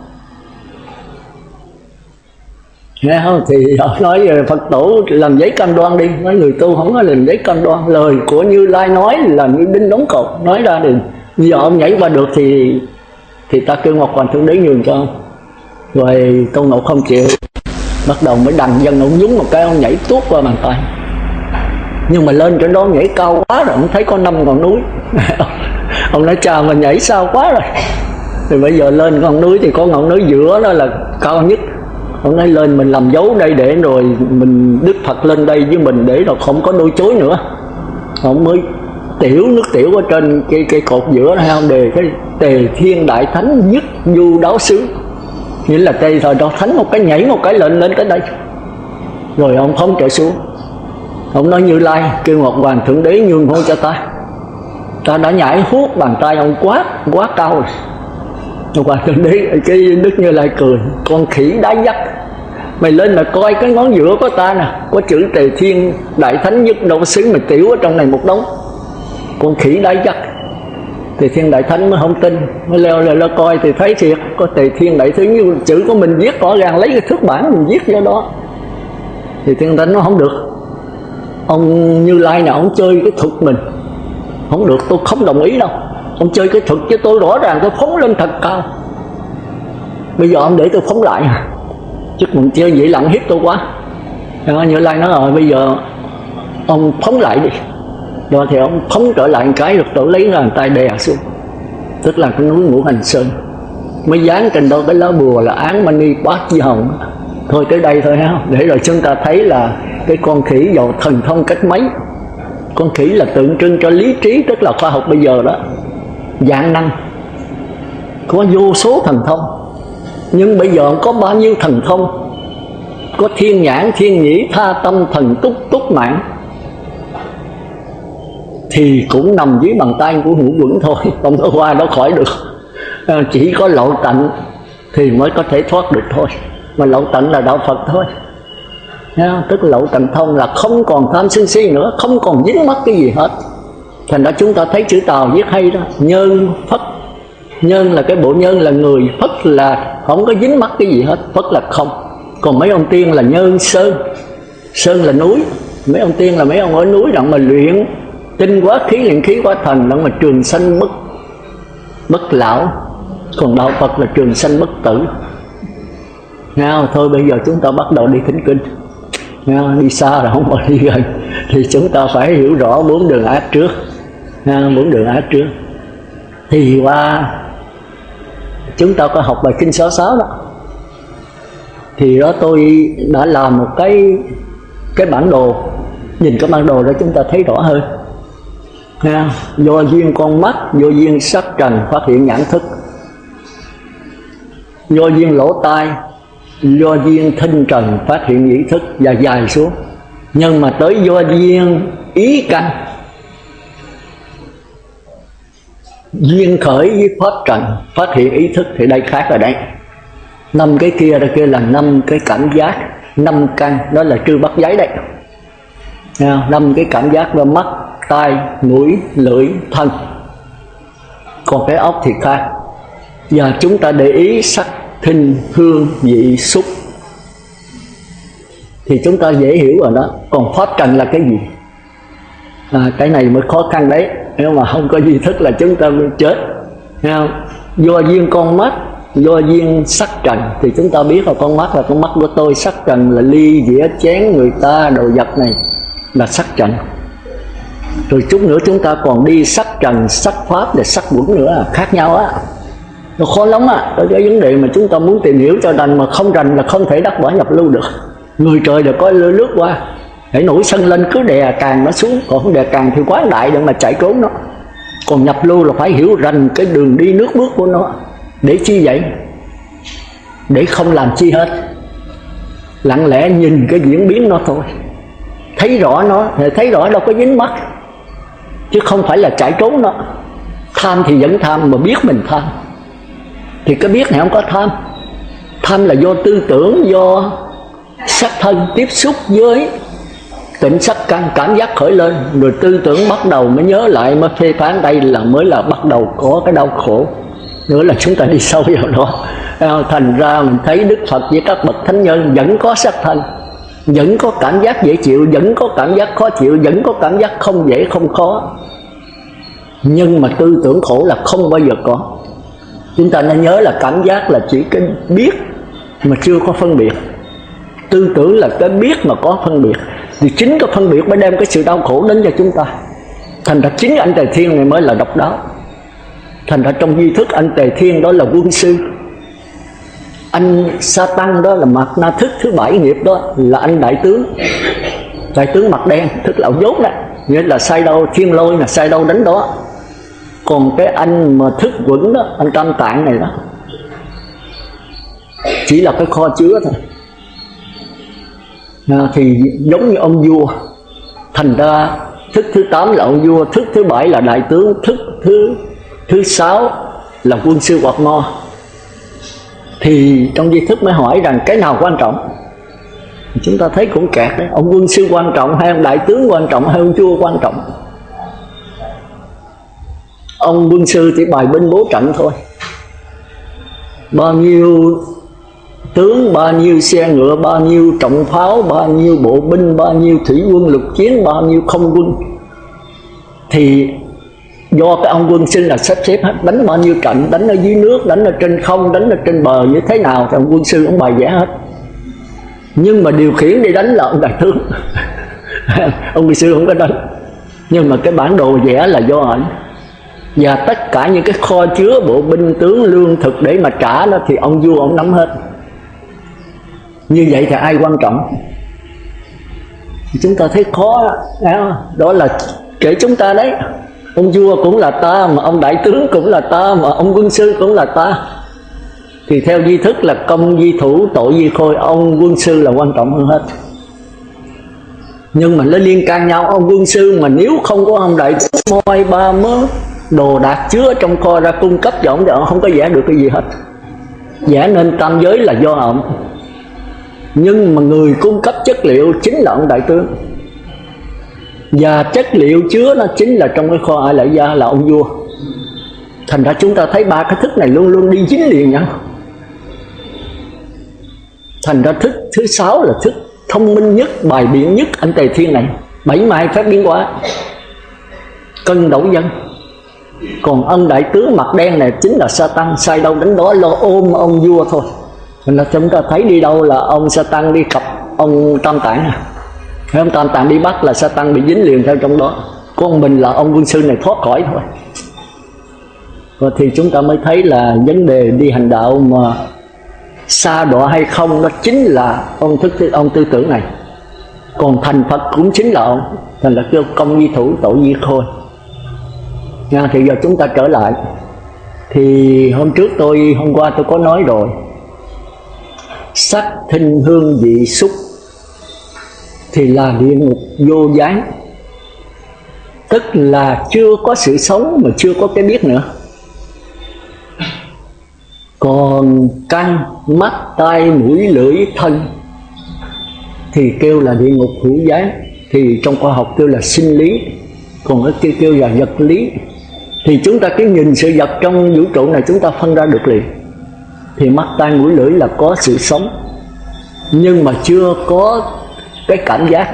Nghe không? Thì nói Phật Tổ làm giấy cam đoan đi. Nói người tu không có làm giấy cam đoan. Lời của Như Lai nói là như đinh đóng cột, nói ra thì bây giờ ông nhảy qua được thì ta kêu Ngọc Hoàng Thượng Đế nhường cho ông. Rồi Tôn Ngộ không chịu, bắt đầu mới đằng dân ông nhúng một cái, ông nhảy tuốt qua bàn tay. Nhưng mà lên chỗ đó nhảy cao quá rồi, ông thấy có 5 ngọn núi. Ông nói chà mà nhảy sao quá rồi. Thì bây giờ lên ngọn núi thì có ngọn núi giữa đó là cao nhất. Ông nói lên mình làm dấu đây để rồi mình Đức Phật lên đây với mình để rồi không có đôi chối nữa. Ông mới tiểu nước tiểu ở trên cái cột giữa đó, không đề cái Tề Thiên Đại Thánh Nhất Du Đáo Xứ, nghĩa là Tề Thời Đạo Thánh một cái nhảy một cái lên tới đây. Rồi ông phóng trở xuống, ông nói Như Lai kêu Ngọc Hoàng Thượng Đế nhường ngôi cho ta. Ta đã nhảy hút bàn tay ông quá cao rồi. Ngọc Hoàng Thượng Đế, cái Đức Như Lai cười, con khỉ đá dắt, mày lên mà coi cái ngón giữa của ta nè, có chữ Tề Thiên Đại Thánh Nhất Đáo Xứ, mày tiểu ở trong này một đống. Con khỉ đá dắt. Tề Thiên Đại Thánh mới không tin, mới leo lên coi thì thấy thiệt có Tề Thiên Đại Thánh, như chữ của mình viết rõ ràng, lấy cái thước bản mình viết vô đó. Thì Thiên Thánh nó không được, ông Như Lai nào ông chơi cái thuật mình không được, tôi không đồng ý đâu. Ông chơi cái thuật chứ tôi rõ ràng tôi phóng lên thật cao. Bây giờ ông để tôi phóng lại à? Chứ mình chơi vậy lặng hiếp tôi quá. Như Lai nói rồi bây giờ ông phóng lại đi. Rồi thì ông phóng trở lại một cái, rồi tôi lấy ra bàn tay đè xuống, tức là cái núi Ngũ Hành Sơn. Mới dán trên đó cái lá bùa là Án Mani Bát Di Hồng. Thôi tới đây thôi ha, để rồi chúng ta thấy là cái con khỉ giàu thần thông cách mấy. Con khỉ là tượng trưng cho lý trí, tức là khoa học bây giờ đó, vạn năng, có vô số thần thông. Nhưng bây giờ có bao nhiêu thần thông? Có thiên nhãn, thiên nhĩ, tha tâm, thần túc, túc mạng, thì cũng nằm dưới bàn tay của Ngũ Quẩn thôi, không có qua đó khỏi được. Chỉ có lậu tận thì mới có thể thoát được thôi. Mà lậu tận là đạo Phật thôi. Tức lậu tận thông là không còn tham sân si nữa, không còn dính mắc cái gì hết. Thành ra chúng ta thấy chữ Tàu viết hay đó, nhân phất. Nhân là cái bộ nhân là người, phất là không có dính mắc cái gì hết, phất là không. Còn mấy ông tiên là nhân sơn, sơn là núi. Mấy ông tiên là mấy ông ở núi đặng mà luyện tinh quá khí, luyện khí quá thần, đặng mà trường sanh bất lão. Còn đạo Phật là trường sanh bất tử. Thôi bây giờ chúng ta bắt đầu đi thỉnh kinh. Đi xa rồi không phải đi gần, thì chúng ta phải hiểu rõ 4 đường ác trước. 4 đường ác trước thì qua chúng ta có học bài kinh 66 đó. Thì đó tôi đã làm một cái bản đồ Nhìn cái bản đồ đó chúng ta thấy rõ hơn. Do duyên con mắt, do duyên sắc trần phát hiện nhãn thức, do duyên lỗ tai, do duyên thinh trần phát hiện ý thức, và dài xuống. Nhưng mà tới do duyên ý căn, duyên khởi với pháp trần phát hiện ý thức, thì đây khác rồi đấy. 5 cái kia là 5 cái cảm giác, 5 căn, đó là trư bắt giấy đấy. 5 cái cảm giác là mắt, tai, mũi, lưỡi, thân. Còn cái óc thì khác. Và chúng ta để ý sắc, thinh, hương, vị, xúc thì chúng ta dễ hiểu rồi đó. Còn pháp trần là cái gì? Cái này mới khó khăn đấy. Nếu mà không có duy thức là chúng ta chết. Do duyên con mắt, do duyên sắc trần thì chúng ta biết là con mắt là con mắt của tôi, sắc trần là ly, dĩa, chén, người ta, đồ vật này là sắc trần. Rồi chút nữa chúng ta còn đi sắc trần, sắc pháp và sắc quẩn nữa, khác nhau á. Nó khó lắm á. Cái vấn đề mà chúng ta muốn tìm hiểu cho rành mà không rành là không thể đắc quả nhập lưu được. Người trời đều có lướt qua, hãy nổi sân lên cứ đè càng nó xuống, còn không đè càng thì quá đại để mà chạy trốn nó. Còn nhập lưu là phải hiểu rành cái đường đi nước bước của nó. Để chi vậy? Để không làm chi hết, lặng lẽ nhìn cái diễn biến nó thôi, thấy rõ nó, thấy rõ đâu có dính mắt, chứ không phải là chạy trốn nó. Tham thì vẫn tham mà biết mình tham, thì cái biết này không có tham. Tham là do tư tưởng, do sắc thân tiếp xúc với tỉnh sắc căn, cảm giác khởi lên, rồi tư tưởng bắt đầu mới nhớ lại, mới phê phán. Đây là mới là bắt đầu có cái đau khổ nữa, là chúng ta đi sâu vào đó. Thành ra mình thấy Đức Phật với các bậc thánh nhân vẫn có sắc thân, vẫn có cảm giác dễ chịu, vẫn có cảm giác khó chịu, vẫn có cảm giác không dễ không khó. Nhưng mà tư tưởng khổ là không bao giờ có. Chúng ta nên nhớ là cảm giác là chỉ cái biết mà chưa có phân biệt, tư tưởng là cái biết mà có phân biệt. Thì chính cái phân biệt mới đem cái sự đau khổ đến cho chúng ta. Thành ra chính anh Tề Thiên này mới là độc đáo. Thành ra trong duy thức anh Tề Thiên đó là quân sư, anh Sa Tăng đó là mặt na thức thứ 7 nghiệp đó là anh đại tướng. Đại tướng mặt đen thức là ông dốt đó, nghĩa là sai đâu thiên lôi là sai đâu đánh đó. Còn cái anh mà thức vững đó, anh Tam Tạng này đó, chỉ là cái kho chứa thôi. Thì giống như ông vua. Thành ra thức thứ 8 là ông vua, thức thứ 7 là đại tướng, thức thứ 6 là quân sư Quạt Ngo. Thì trong duy thức mới hỏi rằng cái nào quan trọng? Chúng ta thấy cũng kẹt đấy. Ông quân sư quan trọng hay ông đại tướng quan trọng hay ông vua quan trọng? Ông quân sư chỉ bài binh bố trận thôi, bao nhiêu tướng, bao nhiêu xe ngựa, bao nhiêu trọng pháo, bao nhiêu bộ binh, bao nhiêu thủy quân lục chiến, bao nhiêu không quân, thì do cái ông quân sư là sắp xếp hết. Đánh bao nhiêu trận, đánh ở dưới nước, đánh ở trên không, đánh ở trên bờ như thế nào thì ông quân sư ông bài vẽ hết. Nhưng mà điều khiển đi đánh là ông đại tướng. Ông quân sư không có đánh, nhưng mà cái bản đồ vẽ là do ảnh. Và tất cả những cái kho chứa bộ binh tướng lương thực để mà trả đó thì ông vua ông nắm hết. Như vậy thì ai quan trọng? Chúng ta thấy khó đó là kể chúng ta đấy. Ông vua cũng là ta, mà ông đại tướng cũng là ta, mà ông quân sư cũng là ta. Thì theo duy thức là công duy thủ, tội duy khôi, ông quân sư là quan trọng hơn hết. Nhưng mà nó liên can nhau. Ông quân sư mà nếu không có ông đại tướng moi ba mớ đồ đạc chứa trong kho ra cung cấp cho ông thì ông không có vẽ được cái gì hết. Vẽ nên tam giới là do ông. Nhưng mà người cung cấp chất liệu chính là ông đại tướng, và chất liệu chứa nó chính là trong cái kho A Lại Gia là ông vua. Thành ra chúng ta thấy ba cái thức này luôn luôn đi dính liền nhau. Thành ra thức thứ 6 là thức thông minh nhất, bài biện nhất anh Tề Thiên này. 72 phép biến hóa, cân đấu dân. Còn ông đại tướng mặt đen này chính là Sa Tăng, sai đâu đến đó, lo ôm ông vua thôi. Thành ra chúng ta thấy đi đâu là ông Sa Tăng đi cặp ông Tam Tạng. Ông Tam Tạng đi bắt là Sa Tăng bị dính liền theo trong đó. Còn mình là ông quân sư này thoát khỏi thôi. Và thì chúng ta mới thấy là vấn đề đi hành đạo mà sa đọa hay không, nó chính là ông tư tưởng này. Còn thành Phật cũng chính là ông, thành là kêu công vi thủ tội vi khôi. Thì giờ chúng ta trở lại. Thì hôm qua tôi có nói rồi, sắc thinh hương vị xúc thì là địa ngục vô gián, tức là chưa có sự sống mà chưa có cái biết nữa. Còn căn, mắt, tai, mũi, lưỡi, thân thì kêu là địa ngục hữu gián, thì trong khoa học kêu là sinh lý, còn ở kia kêu là vật lý. Thì chúng ta cứ nhìn sự vật trong vũ trụ này chúng ta phân ra được liền. Thì mắt, tai, mũi, lưỡi là có sự sống, nhưng mà chưa có cái cảm giác.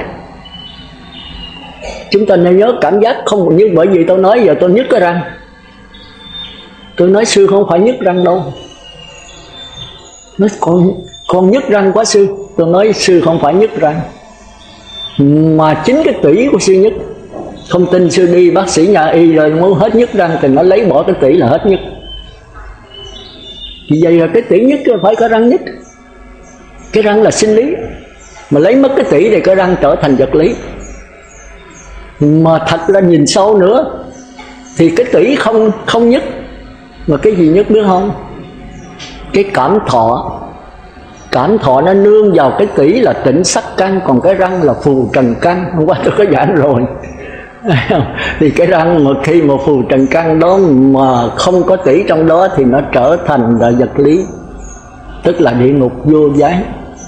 Chúng ta nên nhớ cảm giác không, như bởi vì tôi nói giờ tôi nhức cái răng, tôi nói sư không phải nhức răng đâu, nói con nhức răng quá sư, tôi nói sư không phải nhức răng, mà chính cái tủy của sư nhức. Không tin sư đi bác sĩ nhà y rồi muốn hết nhức răng thì nó lấy bỏ cái tủy là hết nhức. Vì vậy là cái tủy nhức phải có răng nhức. Cái răng là sinh lý, mà lấy mất cái tủy thì cái răng trở thành vật lý. Mà thật ra nhìn sâu nữa thì cái tủy không nhức, mà cái gì nhức biết không? Cái cảm thọ. Cảm thọ nó nương vào cái tủy là tịnh sắc căn, còn cái răng là phù trần căn. Hôm qua tôi có giảng rồi. Thì cái răng mà khi mà phù trần căn đó mà không có tủy trong đó thì nó trở thành là vật lý, tức là địa ngục vô gián.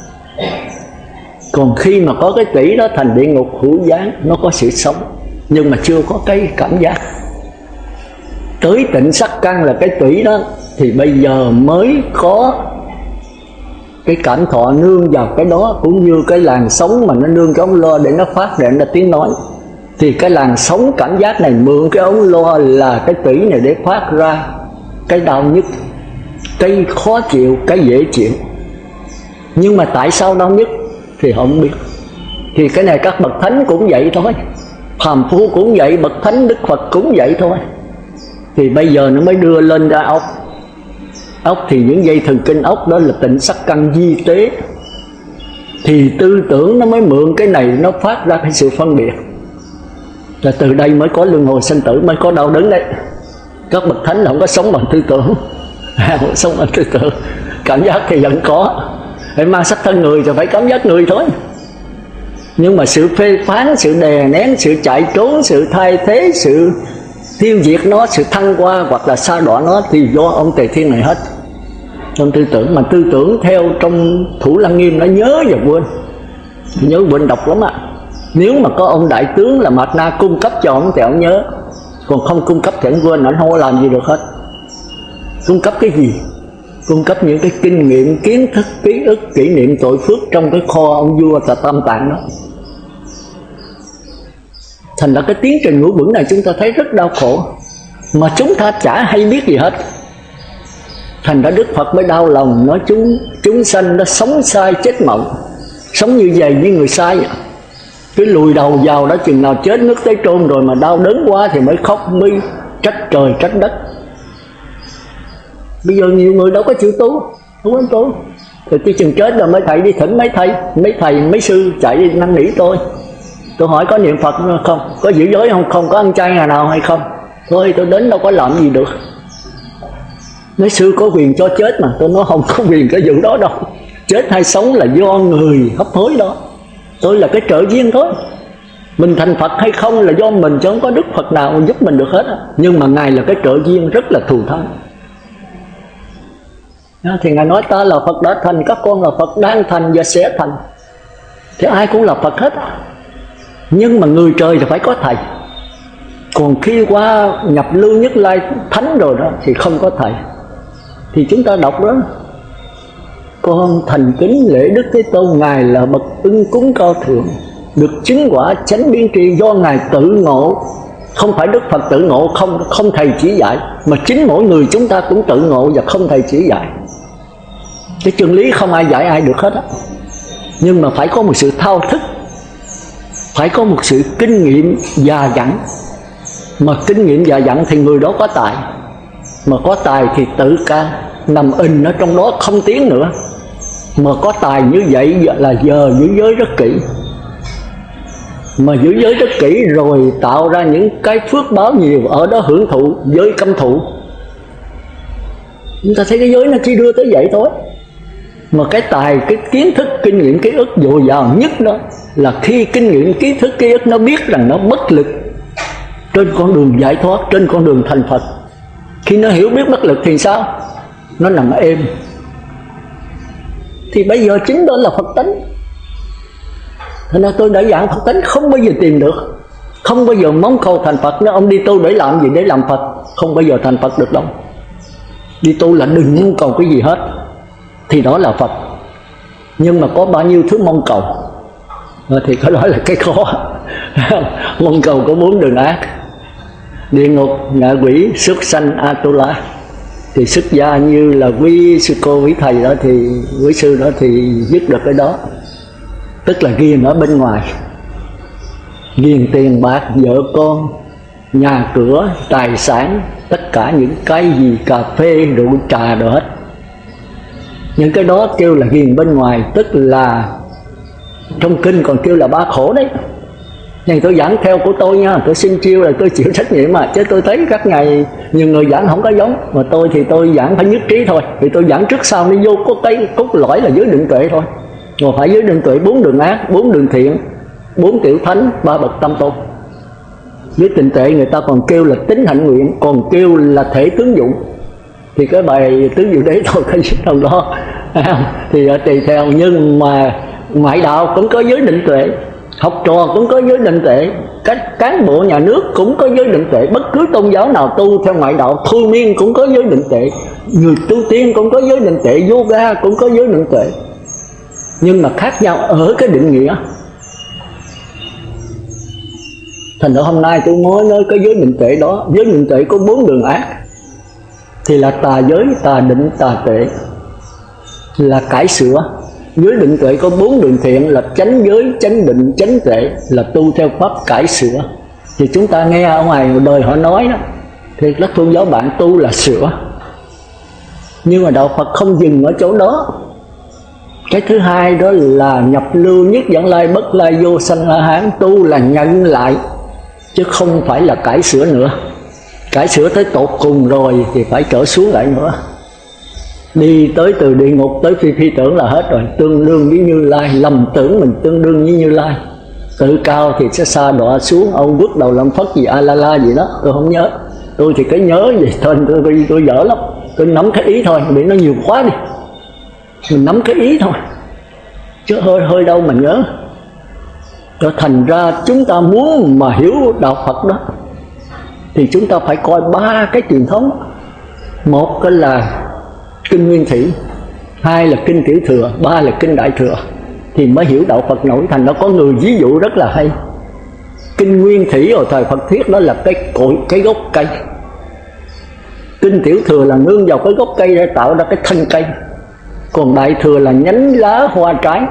Còn khi mà có cái tủy đó thành địa ngục hữu gián, nó có sự sống nhưng mà chưa có cái cảm giác. Tới tịnh sắc căn là cái tủy đó thì bây giờ mới có cái cảm thọ nương vào cái đó, cũng như cái làn sóng mà nó nương cái ống loa để nó phát ra tiếng nói. Thì cái làn sóng cảm giác này mượn cái ống loa là cái tủy này để phát ra cái đau nhức, cái khó chịu, cái dễ chịu. Nhưng mà tại sao đau nhức thì không biết. Thì cái này các bậc thánh cũng vậy thôi, phàm phu cũng vậy, bậc thánh Đức Phật cũng vậy thôi. Thì bây giờ nó mới đưa lên ra ốc. Ốc thì những dây thần kinh ốc đó là tịnh sắc căn di tế. Thì tư tưởng nó mới mượn cái này, nó phát ra cái sự phân biệt. Là từ đây mới có luân hồi sinh tử, mới có đau đớn đấy. Các bậc thánh là không có sống bằng tư tưởng, không sống bằng tư tưởng. Cảm giác thì vẫn có, phải mang sắc thân người thì phải cảm giác người thôi. Nhưng mà sự phê phán, sự đè nén, sự chạy trốn, sự thay thế, sự tiêu diệt nó, sự thăng hoa hoặc là sa đọa nó thì do ông Tề Thiên này hết. Trong tư tưởng, mà tư tưởng theo trong Thủ Lăng Nghiêm nó nhớ và quên, nhớ quên độc lắm ạ. Nếu mà có ông đại tướng là Mạt Na cung cấp cho ông thì ông nhớ, còn không cung cấp thì ông quên, ông không có làm gì được hết. Cung cấp cái gì? Cung cấp những cái kinh nghiệm, kiến thức, ký ức, kỷ niệm, tội phước trong cái kho ông vua và Tam Tạng đó. Thành ra cái tiến trình ngũ bửng này chúng ta thấy rất đau khổ, mà chúng ta chả hay biết gì hết. Thành ra Đức Phật mới đau lòng, nói chúng sanh nó sống sai chết mộng, sống như vậy như người sai vậy. Cứ lùi đầu vào đó, chừng nào chết nước tới trôn rồi mà đau đớn quá thì mới khóc, mới trách trời trách đất. Bây giờ nhiều người đâu có chịu tu, không có tu. Thì cái chừng chết rồi mấy thầy đi thỉnh mấy thầy, mấy sư chạy đi năn nỉ tôi hỏi có niệm Phật không, có giữ giới không, không có ăn chay ngày nào hay không. Thôi tôi đến đâu có làm gì được. Mấy sư có quyền cho chết mà, tôi nói không có quyền cái vụ đó đâu. Chết hay sống là do người hấp hối đó, tôi là cái trợ duyên thôi. Mình thành Phật hay không là do mình, chứ không có Đức Phật nào giúp mình được hết. Nhưng mà Ngài là cái trợ duyên rất là thù thắng. Thì Ngài nói ta là Phật đã thành, các con là Phật đang thành và sẽ thành. Thì ai cũng là Phật hết. Nhưng mà người trời thì phải có thầy. Còn khi qua nhập lưu Nhất Lai Thánh rồi đó thì không có thầy. Thì chúng ta đọc đó, con thành kính lễ Đức Thế Tôn, Ngài là bậc ưng cúng cao thượng, được chứng quả chánh biến tri do Ngài tự ngộ. Không phải Đức Phật tự ngộ, không thầy chỉ dạy, mà chính mỗi người chúng ta cũng tự ngộ và không thầy chỉ dạy. Cái chân lý không ai dạy ai được hết á. Nhưng mà phải có một sự thao thức, phải có một sự kinh nghiệm già dặn. Mà kinh nghiệm già dặn thì người đó có tài. Mà có tài thì tự ca nằm in ở trong đó không tiến nữa. Mà có tài như vậy là giờ giữ giới rất kỹ. mà giữ giới rất kỹ rồi tạo ra những cái phước báo nhiều, ở đó hưởng thụ giới cấm thụ. Chúng ta thấy cái giới nó chỉ đưa tới vậy thôi. Mà cái cái kiến thức, kinh nghiệm, ký ức dồi dào nhất đó là khi kinh nghiệm, kiến thức, ký ức nó biết rằng nó bất lực trên con đường giải thoát, trên con đường thành Phật. Khi nó hiểu biết bất lực thì sao? Nó nằm êm. Thì bây giờ chính đó là Phật tánh. Thế nên tôi đã giảng Phật tánh không bao giờ tìm được, không bao giờ mong cầu thành Phật. Nếu ông đi tu để làm gì? Để làm Phật, không bao giờ thành Phật được đâu. Đi tu là đừng mong cầu cái gì hết, thì đó là Phật. Nhưng mà có bao nhiêu thứ mong cầu thì có đó là cái khó. Mong cầu có 4 đường ác: địa ngục, ngạ quỷ, súc sanh, Atula. Thì xuất gia như là quý sư cô, quý thầy đó, thì quý sư đó thì dứt được cái đó. Tức là ghiền ở bên ngoài, ghiền tiền bạc, vợ con, nhà cửa, tài sản, tất cả những cái gì cà phê, rượu, trà đồ hết. Những cái đó kêu là ghiền bên ngoài, tức là trong kinh còn kêu là 3 khổ đấy. Nhưng tôi giảng theo của tôi nha, tôi xin chiêu là tôi chịu trách nhiệm mà. Chứ tôi thấy các ngày nhiều người giảng không có giống. Mà tôi thì tôi giảng phải nhất trí thôi. Vì tôi giảng trước sau nó vô có cái cốt lõi là giới định tuệ thôi. Mà phải giới định tuệ 4 đường ác, 4 đường thiện, 4 tiểu thánh, 3 bậc tâm tôn. Giới định tuệ người ta còn kêu là tính hạnh nguyện, còn kêu là thể tướng dụng. Thì cái bài tướng dụng đấy thôi, cái trong đó thì tùy theo. Nhưng mà ngoại đạo cũng có giới định tuệ, học trò cũng có giới định tuệ, các cán bộ nhà nước cũng có giới định tuệ. Bất cứ tôn giáo nào tu theo ngoại đạo thôi miên cũng có giới định tuệ, người tu tiên cũng có giới định tuệ, yoga cũng có giới định tuệ. Nhưng mà khác nhau ở cái định nghĩa. Thành ra hôm nay tôi mới nói cái giới định tuệ đó. Giới định tuệ có 4 đường ác thì là tà giới, tà định, tà tuệ, là cải sửa. Giới định tuệ có 4 đường thiện là chánh giới, chánh định, chánh tuệ, là tu theo pháp cải sửa. Thì chúng ta nghe ở ngoài đời họ nói đó, thì các tôn giáo bạn tu là sửa. Nhưng mà đạo Phật không dừng ở chỗ đó. Cái thứ hai đó là nhập lưu, nhất dẫn lai, bất lai, vô sanh la hán. Tu là nhận lại, chứ không phải là cải sửa nữa. Cải sửa tới tột cùng rồi thì phải trở xuống lại nữa. Đi tới từ địa ngục tới phi tưởng là hết rồi. Tương đương với Như Lai, lầm tưởng mình tương đương với Như Lai. Tự cao thì sẽ sa đọa xuống, ông bước đầu làm Phật gì, A-la-la gì đó, tôi không nhớ. Tôi thì cái nhớ gì thôi, tôi dở lắm. Tôi nắm cái ý thôi, để nó nhiều quá đi. Mình nắm cái ý thôi, chứ hơi đâu mà nhớ. Cho thành ra chúng ta muốn mà hiểu đạo Phật đó thì chúng ta phải coi 3 cái truyền thống. Một cái là kinh Nguyên Thủy, 2 là kinh Tiểu Thừa, 3 là kinh Đại Thừa, thì mới hiểu đạo Phật nổi. Thành nó có người ví dụ rất là hay. Kinh Nguyên Thủy ở thời Phật Thiết đó là cái cội, cái gốc cây. Kinh Tiểu Thừa là nương vào cái gốc cây để tạo ra cái thân cây. Còn Đại Thừa là nhánh lá hoa trái.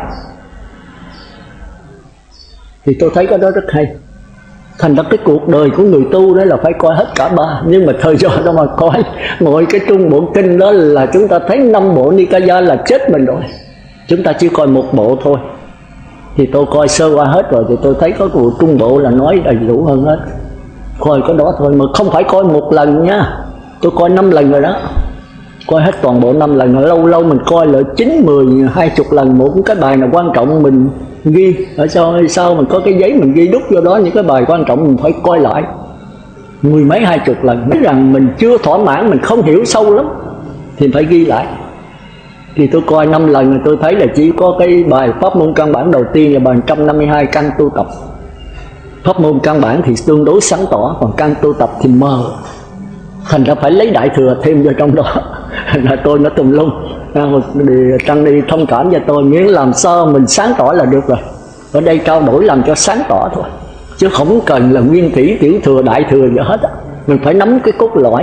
Thì tôi thấy cái đó rất hay. Thành ra cái cuộc đời của người tu đó là phải coi hết cả 3. Nhưng mà thời giờ đâu mà coi. Mỗi cái trung bộ kinh đó là chúng ta thấy 5 bộ Nikaya là chết mình rồi. Chúng ta chỉ coi 1 bộ thôi. Thì tôi coi sơ qua hết rồi, thì tôi thấy có bộ trung bộ là nói đầy đủ hơn hết. Coi cái đó thôi, mà không phải coi 1 lần nha. Tôi coi 5 lần rồi đó. Coi hết toàn bộ 5 lần. Lâu lâu mình coi lại 9, 10, 20 lần một cái bài nào quan trọng mình ghi. Ở sau mình có cái giấy mình ghi đúc vô đó những cái bài quan trọng, mình phải coi lại 10 mấy 20 lần. Biết rằng mình chưa thỏa mãn, mình không hiểu sâu lắm thì phải ghi lại. Thì tôi coi 5 lần rồi tôi thấy là chỉ có cái bài pháp môn căn bản đầu tiên là bài 152 căn tu tập. Pháp môn căn bản thì tương đối sáng tỏ, còn căn tu tập thì mờ. Thành ra phải lấy Đại Thừa thêm vô trong đó. Là tôi nó tùm lum. Trăng đi thông cảm cho tôi, miễn làm sao mình sáng tỏ là được rồi. Ở đây trao đổi làm cho sáng tỏ thôi, chứ không cần là Nguyên Thủy, Tiểu Thừa, Đại Thừa gì hết. Mình phải nắm cái cốt lõi.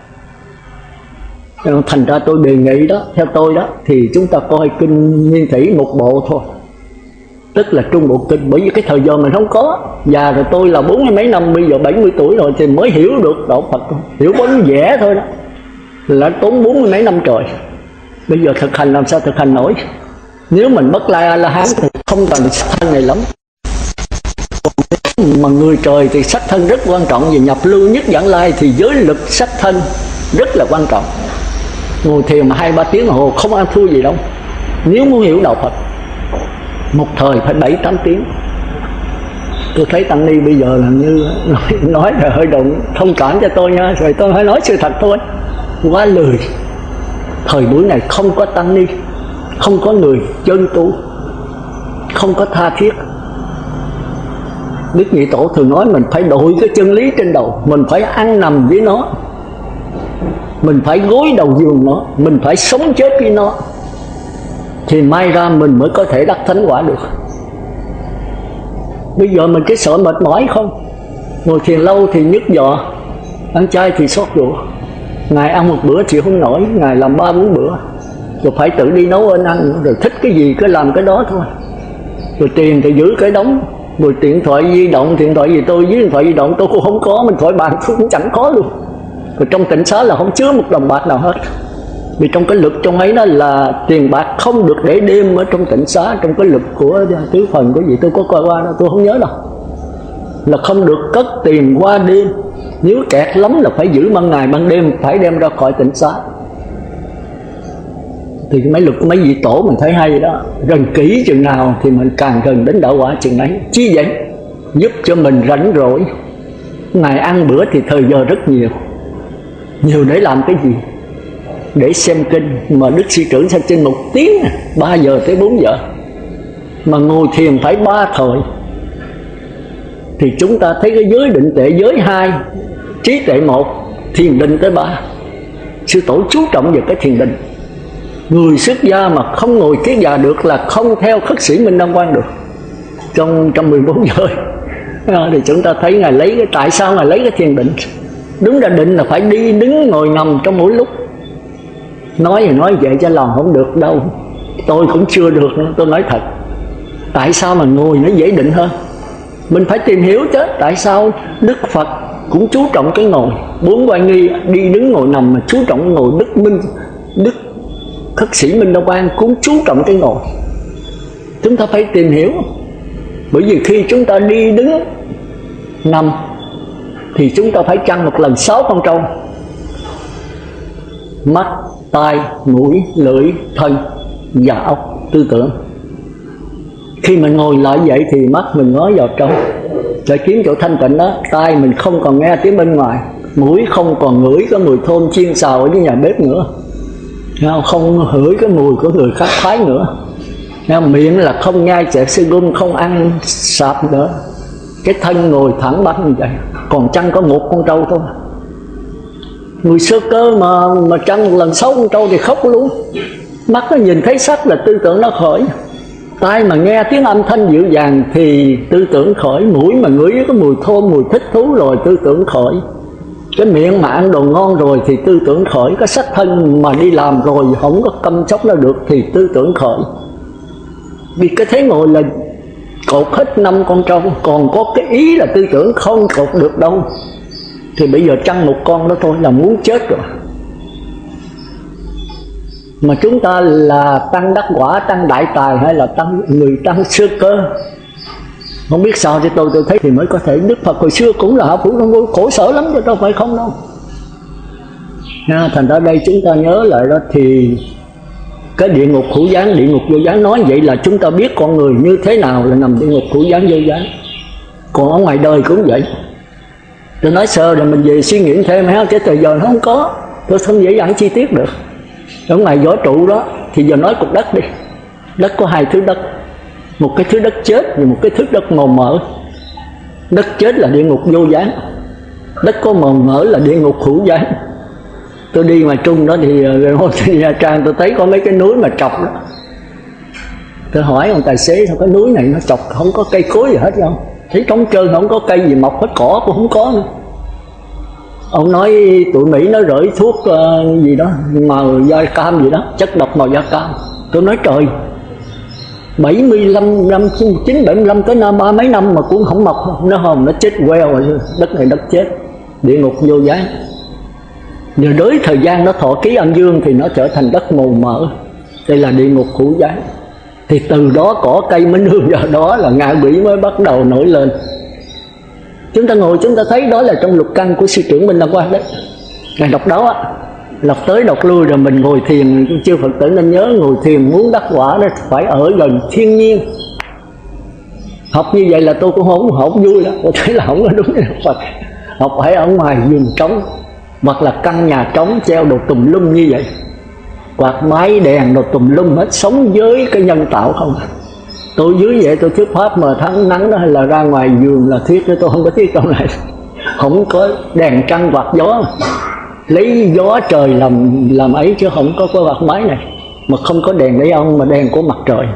Thành ra tôi đề nghị đó, theo tôi đó, thì chúng ta coi kinh Nguyên Thủy 1 bộ thôi, tức là trung bộ kinh. Bởi vì cái thời giờ mình không có. Già rồi, tôi là 40 mấy năm, bây giờ 70 tuổi rồi thì mới hiểu được đạo Phật. Hiểu bánh vẽ thôi đó là tốn 40 mấy năm trời. Bây giờ thực hành làm sao thực hành nổi. Nếu mình bất lai A-la-hán thì không cần thân này lắm. mà người trời thì sắc thân rất quan trọng, vì nhập lưu nhất vãng lai thì giới lực sắc thân rất là quan trọng. Ngồi thiền mà 2-3 tiếng đồng hồ không ăn thua gì đâu. Nếu muốn hiểu đạo Phật một thời phải 7-8 tiếng. Tôi thấy tăng ni bây giờ là như nói là hơi động, thông cảm cho tôi nha, rồi tôi phải nói sự thật thôi, quá lười. Thời buổi này không có tăng ni, không có người chân tu, không có tha thiết. Đức Nhị Tổ thường nói mình phải đội cái chân lý trên đầu, mình phải ăn nằm với nó, mình phải gối đầu giường nó, mình phải sống chết với nó, thì may ra mình mới có thể đắc thánh quả được. Bây giờ mình cứ sợ mệt mỏi không, ngồi thiền lâu thì nhức giò, ăn chay thì xót ruột, ngày ăn một bữa chịu không nổi, ngày làm 3-4 bữa, rồi phải tự đi nấu ăn, rồi thích cái gì cứ làm cái đó thôi, rồi tiền thì giữ cái đống, rồi điện thoại di động, điện thoại gì tôi với điện thoại di động tôi cũng không có, mình thoại bàn tôi cũng chẳng có luôn. Rồi trong tịnh xá là không chứa một đồng bạc nào hết, vì trong cái lực trong ấy đó là tiền bạc không được để đêm ở trong tịnh xá. Trong cái lực của tứ phần của gì tôi có coi qua đó, tôi không nhớ đâu, là không được cất tiền qua đêm, nếu kẹt lắm là phải giữ ban ngày ban đêm, phải đem ra khỏi tịnh xá. Thì mấy lực mấy vị tổ mình thấy hay đó, gần kỹ chừng nào thì mình càng gần đến đạo quả chừng ấy. Chí vậy giúp cho mình rảnh rỗi, ngày ăn bữa thì thời giờ rất nhiều. Nhiều để làm cái gì? Để xem kinh. Mà Đức Sư Trưởng xem trên 1 tiếng 3 giờ tới 4 giờ, mà ngồi thiền phải 3 thời. Thì chúng ta thấy cái giới định tệ giới 2, trí tuệ 1, thiền định tới 3. Sư Tổ chú trọng về cái thiền định. Người xuất gia mà không ngồi kiết già được là không theo khất sĩ Minh Đăng Quang được trong 14 giờ. Thì chúng ta thấy Ngài lấy cái, tại sao Ngài lấy cái thiền định? Đúng ra định là phải đi đứng ngồi nằm trong mỗi lúc. Nói thì nói vậy cho lòng không được đâu, tôi cũng chưa được nữa, tôi nói thật. Tại sao mà ngồi nó dễ định hơn? Mình phải tìm hiểu chứ. Tại sao Đức Phật cũng chú trọng cái ngồi, 4 oai nghi đi đứng ngồi nằm mà chú trọng ngồi. Đức khất sĩ Minh Đăng Quang cũng chú trọng cái ngồi. Chúng ta phải tìm hiểu. Bởi vì khi chúng ta đi đứng nằm thì chúng ta phải chăn một lần 6 con trâu: mắt, tai, mũi, lưỡi, thân và óc, tư tưởng. Khi mình ngồi lại vậy thì mắt mình ngó vào trong để kiếm chỗ thanh tịnh đó. Tai mình không còn nghe tiếng bên ngoài, mũi không còn ngửi cái mùi thơm chiên xào ở dưới nhà bếp nữa, không ngửi cái mùi của người khác phái nữa. Miệng là không nhai chẹt sư gum, không ăn sạp nữa. Cái thân ngồi thẳng băng như vậy, còn chăn có 1 con trâu thôi. Người sơ cơ mà chăn một lần 6 con trâu thì khóc luôn. Mắt nó nhìn thấy sắc là tư tưởng nó khởi, tai mà nghe tiếng âm thanh dịu dàng thì tư tưởng khởi, mũi mà ngửi cái mùi thơm, mùi thích thú rồi tư tưởng khởi, cái miệng mà ăn đồ ngon rồi thì tư tưởng khởi, cái sắc thân mà đi làm rồi không có chăm sóc nó được thì tư tưởng khởi. Vì cái thế ngồi là cột hết 5 con trâu, còn có cái ý là tư tưởng không cột được đâu. Thì bây giờ chăn 1 con đó thôi là muốn chết rồi. Mà chúng ta là tăng đắc quả, tăng đại tài hay là người tăng sơ cơ, không biết sao cho tôi thấy thì mới có thể. Đức Phật hồi xưa cũng là Phú Đông Ngô, khổ sở lắm chứ đâu phải không đâu. Thành ra đây chúng ta nhớ lại đó, thì cái địa ngục hữu gián, địa ngục vô gián, nói vậy là chúng ta biết con người như thế nào là nằm địa ngục hữu gián vô gián. Còn ở ngoài đời cũng vậy. Tôi nói sơ rồi mình về suy nghĩ thêm, cái thời giờ nó không có, tôi không dễ dàng chi tiết được. Ở ngoài võ trụ đó thì giờ nói cục đất đi. Đất có 2 thứ đất, một cái thứ đất chết và một cái thứ đất màu mỡ. Đất chết là địa ngục vô gián, đất có màu mỡ là địa ngục hữu gián. Tôi đi ngoài Trung đó thì Nha Trang tôi thấy có mấy cái núi mà trọc đó. Tôi hỏi ông tài xế sao cái núi này nó trọc không có cây cối gì hết không? Thấy trống trơn, không có cây gì mọc hết, cỏ cũng không có nữa. Ông nói tụi Mỹ nó rưỡi thuốc gì đó màu da cam gì đó, chất độc màu da cam. Tôi nói trời, 75 năm 975 tới năm 30 mấy năm mà cũng không mọc, nó hồng nó chết queo rồi. Đất này đất chết, địa ngục vô gián. Nhờ đới thời gian nó thọ ký âm dương thì nó trở thành đất màu mỡ, đây là địa ngục hữu gián. Thì từ đó cỏ cây mới nương vào đó là ngạ quỷ mới bắt đầu nổi lên. Chúng ta ngồi chúng ta thấy đó là trong lục căn của sư trưởng Minh Đăng Quang đấy. Ngài đọc đó á, đọc tới đọc lui rồi mình ngồi thiền. Chư Phật tử nên nhớ ngồi thiền muốn đắc quả đó phải ở gần thiên nhiên. Học như vậy là tôi cũng không học vui đó, tôi thấy là không có đúng Phật. Học phải ở ngoài vườn trống, hoặc là căn nhà trống treo đồ tùm lum như vậy, quạt máy đèn đồ tùm lum hết, sống với cái nhân tạo không. Tôi dưới vậy tôi thuyết pháp mà tháng nắng đó, hay là ra ngoài vườn là thuyết chứ tôi không có thuyết trong này. Không có đèn trăng quạt gió, lấy gió trời làm ấy chứ không có quạt máy này. Mà không có đèn để ông mà đèn của mặt trời.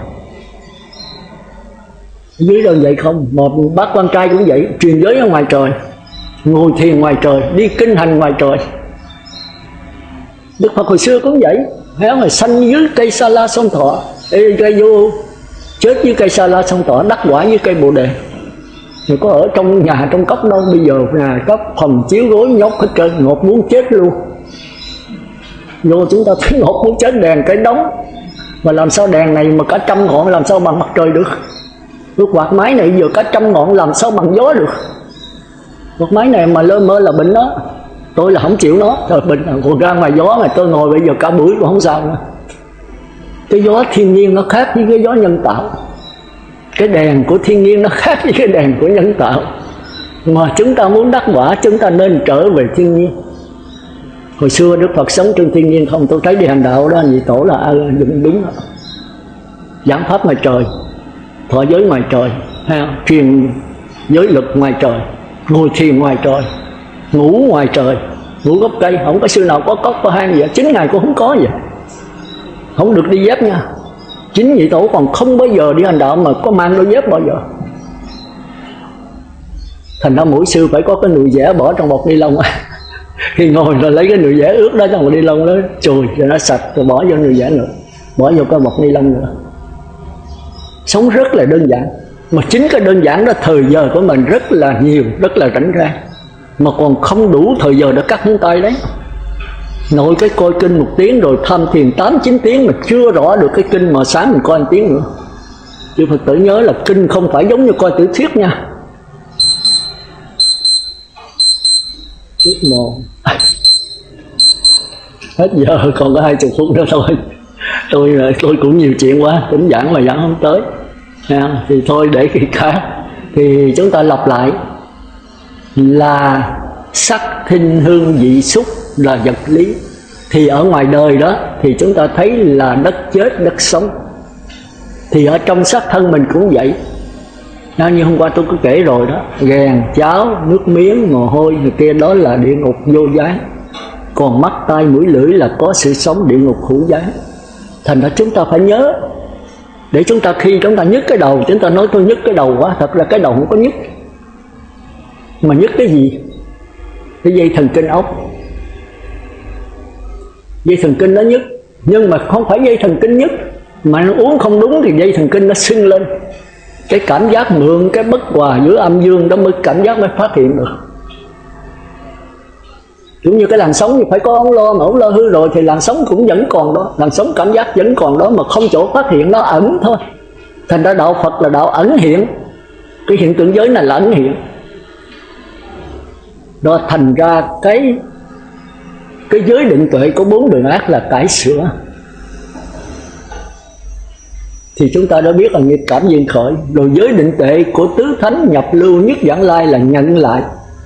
Dưới đơn vậy không. Một bác quan trai cũng vậy, truyền giới ở ngoài trời, ngồi thiền ngoài trời, đi kinh hành ngoài trời. Đức Phật hồi xưa cũng vậy, thấy không, sanh dưới cây sa la sông Thọ, cây vô chết dưới cây sa la sông Thọ, đắc quả với cây Bồ Đề. Thì có ở trong nhà trong cốc đâu, bây giờ nhà cốc phòng chiếu gối nhốt hết trơn, ngột muốn chết luôn. Vô chúng ta thấy ngột muốn chết, đèn cái đống, mà làm sao đèn này mà cả trăm ngọn làm sao bằng mặt trời được. Cái quạt máy này giờ cả trăm ngọn làm sao bằng gió được. Quạt máy này mà lơ mơ là bệnh đó. Tôi là không chịu nó, rồi bệnh còn ra ngoài gió mà tôi ngồi bây giờ cả buổi cũng không sao nữa. Cái gió thiên nhiên nó khác với cái gió nhân tạo. Cái đèn của thiên nhiên nó khác với cái đèn của nhân tạo. Mà chúng ta muốn đắc quả chúng ta nên trở về thiên nhiên. Hồi xưa Đức Phật sống trong thiên nhiên không, tôi thấy đi hành đạo đó nhị tổ là đúng đó. Giảng pháp ngoài trời, thọ giới ngoài trời, truyền giới lực ngoài trời, ngồi thiền ngoài trời, ngủ ngoài trời, ngủ gốc cây. Không có sư nào có cốc có hang vậy, 9 ngày cũng không có vậy. Không được đi dép nha. 9 vị tổ còn không bao giờ đi hành đạo mà có mang đôi dép bao giờ. Thành ra mỗi sư phải có cái nụi vẽ bỏ trong bọc ni lông. Khi ngồi rồi lấy cái nụi vẽ ướt đó trong bọc ni lông đó, chùi cho nó sạch rồi bỏ vô nụi vẽ nữa, bỏ vô cái bọc ni lông nữa. Sống rất là đơn giản. Mà chính cái đơn giản đó thời giờ của mình rất là nhiều, rất là rảnh rang, mà còn không đủ thời giờ để cắt ngón tay đấy. Nội cái coi kinh 1 tiếng rồi tham thiền 8-9 tiếng mà chưa rõ được cái kinh, mà sáng mình coi 1 tiếng nữa. Chư Phật tử nhớ là kinh không phải giống như coi tiểu thuyết nha. Chút mồ hết giờ còn có 20 phút nữa thôi. Tôi cũng nhiều chuyện quá, tính giảng mà giảng không tới. Thì thôi để khi khác. Thì chúng ta lặp lại là sắc thinh hương vị xúc là vật lý. Thì ở ngoài đời đó thì chúng ta thấy là đất chết đất sống. Thì ở trong xác thân mình cũng vậy. Như hôm qua tôi có kể rồi đó, ghèn, cháo, nước miếng, mồ hôi người kia đó là địa ngục vô gián. Còn mắt, tai, mũi, lưỡi là có sự sống địa ngục hữu gián. Thành ra chúng ta phải nhớ, để chúng ta khi chúng ta nhức cái đầu, chúng ta nói tôi nhức cái đầu quá, thật ra cái đầu không có nhức. Mà nhức cái gì? Cái dây thần kinh ốc. Dây thần kinh nó nhức, nhưng mà không phải dây thần kinh nhức, mà nó uống không đúng thì dây thần kinh nó sưng lên. Cái cảm giác mượn cái bất hòa giữa âm dương đó mới cảm giác mới phát hiện được. Cũng như cái làn sóng thì phải có ống lo, mà ống lo hư rồi thì làn sóng cũng vẫn còn đó, làn sóng cảm giác vẫn còn đó, mà không chỗ phát hiện, nó ẩn thôi. Thành ra đạo Phật là đạo ẩn hiện. Cái hiện tượng giới này là ẩn hiện. Đó thành ra cái giới định tuệ của 4 đường ác là cải sửa. Thì chúng ta đã biết là nghiệp cảm duyên khởi. Rồi giới định tuệ của tứ thánh nhập lưu nhất vãng lai là nhận lại.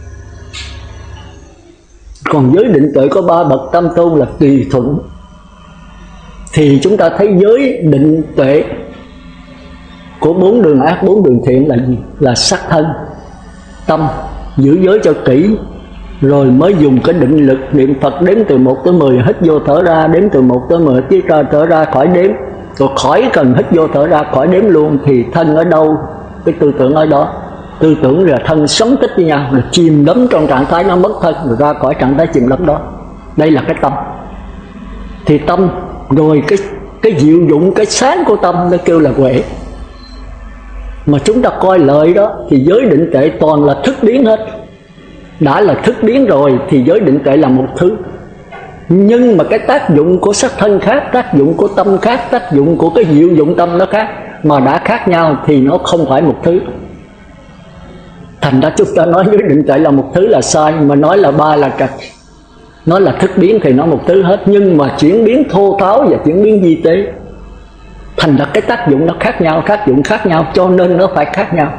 Còn giới định tuệ có 3 bậc tam tôn là tùy thuận. Thì chúng ta thấy giới định tuệ của 4 đường ác, 4 đường thiện là gì? Là sắc thân, tâm, giữ giới cho kỹ, rồi mới dùng cái định lực niệm Phật đếm từ 1 tới 10, hít vô thở ra, đếm từ 1 tới 10, tiếp ra thở ra khỏi đếm, rồi khỏi cần hít vô thở ra khỏi đếm luôn. Thì thân ở đâu, cái tư tưởng ở đó. Tư tưởng là thân sống tích với nhau, rồi chìm đắm trong trạng thái nó mất thân, rồi ra khỏi trạng thái chìm đắm đó. Đây là cái tâm. Thì tâm, rồi cái diệu dụng, cái sáng của tâm nó kêu là huệ. Mà chúng ta coi lợi đó thì giới định tuệ toàn là thức biến hết. Đã là thức biến rồi thì giới định tuệ là một thứ. Nhưng mà cái tác dụng của sắc thân khác, tác dụng của tâm khác, tác dụng của cái diệu dụng tâm nó khác. Mà đã khác nhau thì nó không phải một thứ. Thành ra chúng ta nói giới định tuệ là một thứ là sai, mà nói là ba là trật. Nói là thức biến thì nó một thứ hết, nhưng mà chuyển biến thô tháo và chuyển biến vi tế, thành ra cái tác dụng nó khác nhau, tác dụng khác nhau, cho nên nó phải khác nhau.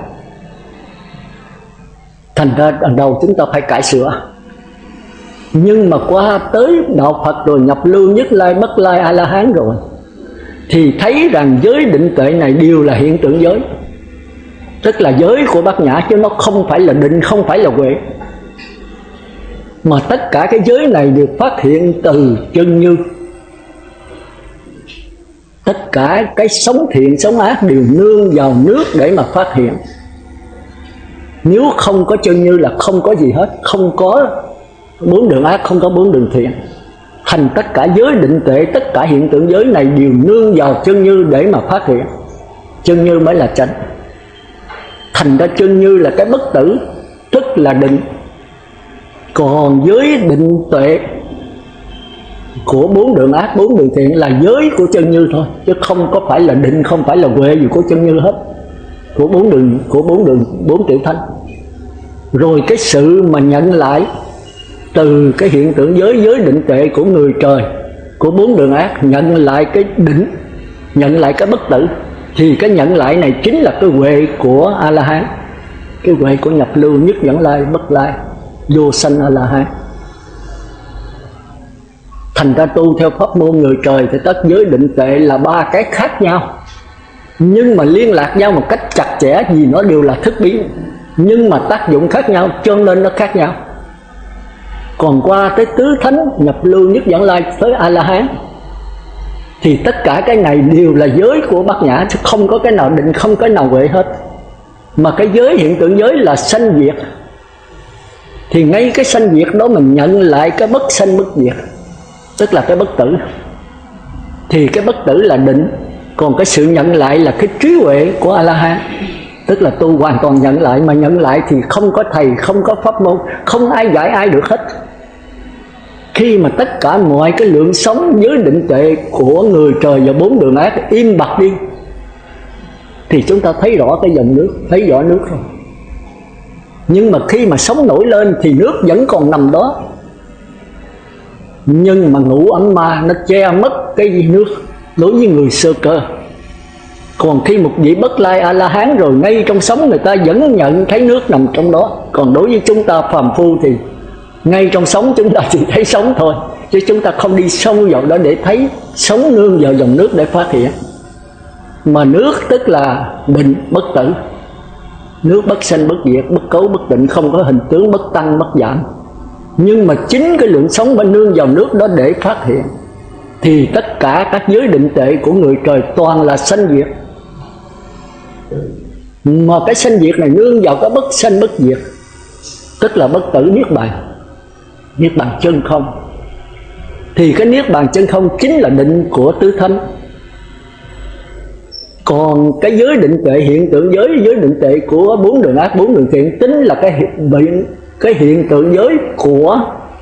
Thành ra lần đầu chúng ta phải cải sửa. Nhưng mà qua tới đạo Phật rồi, nhập lưu nhất lai bất lai A-la-hán rồi, thì thấy rằng giới định tuệ này đều là hiện tượng giới, tức là giới của Bát Nhã, chứ nó không phải là định, không phải là huệ. Mà tất cả cái giới này được phát hiện từ chân như. Tất cả cái sống thiện sống ác đều nương vào nước để mà phát hiện. Nếu không có chân như là không có gì hết, không có bốn đường ác, không có bốn đường thiện. Thành tất cả giới định tuệ, tất cả hiện tượng giới này đều nương vào chân như để mà phát hiện. Chân như mới là chánh. Thành ra chân như là cái bất tử, tức là định. Còn giới định tuệ của bốn đường ác, bốn đường thiện là giới của chân như thôi, chứ không có phải là định, không phải là huệ gì của chân như hết, của bốn tiểu thánh. Rồi cái sự mà nhận lại từ cái hiện tượng giới, giới định tuệ của người trời, của bốn đường ác, nhận lại cái định, nhận lại cái bất tử, thì cái nhận lại này chính là cái huệ của A-la-hán, cái huệ của nhập lưu nhất dẫn lai bất lai vô sanh A-la-hán. Thành ra tu theo pháp môn người trời thì tất giới định tuệ là ba cái khác nhau, nhưng mà liên lạc nhau một cách chặt chẽ, vì nó đều là thức biến, nhưng mà tác dụng khác nhau cho nên nó khác nhau. Còn qua tới tứ thánh, nhập lưu nhất dẫn lai tới A-la-hán, thì tất cả cái này đều là giới của Bát Nhã, chứ không có cái nào định, không có cái nào huệ hết. Mà cái giới, hiện tượng giới là sanh diệt, thì ngay cái sanh diệt đó mình nhận lại cái bất sanh bất diệt, tức là cái bất tử. Thì cái bất tử là định, còn cái sự nhận lại là cái trí huệ của A-la-hán, tức là tu hoàn toàn nhận lại. Mà nhận lại thì không có thầy, không có pháp môn, không ai dạy ai được hết. Khi mà tất cả mọi cái lượng sống giới định tuệ của người trời và bốn đường ác im bặt đi, thì chúng ta thấy rõ cái dòng nước, thấy rõ nước rồi. Nhưng mà khi mà sóng nổi lên thì nước vẫn còn nằm đó, nhưng mà ngũ ấm ma nó che mất cái nước đối với người sơ cơ. Còn khi một vị bất lai A-la-hán rồi, ngay trong sóng người ta vẫn nhận thấy nước nằm trong đó. Còn đối với chúng ta phàm phu thì ngay trong sóng chúng ta chỉ thấy sóng thôi, chứ chúng ta không đi sâu vào đó để thấy sóng nương vào dòng nước để phát hiện. Mà nước tức là định bất tử, nước bất sanh bất diệt, bất cấu bất tịnh, không có hình tướng, bất tăng bất giảm. Nhưng mà chính cái lượng sống mà nương vào nước đó để phát hiện, thì tất cả các giới định tuệ của người trời toàn là sanh diệt. Mà cái sanh diệt này nương vào cái bất sanh bất diệt, tức là bất tử niết bàn, niết bàn chân không. Thì cái niết bàn chân không chính là định của tứ thánh. Còn cái giới định tuệ, hiện tượng giới, giới định tuệ của bốn đường ác, bốn đường thiện, tính là cái hiện tượng giới của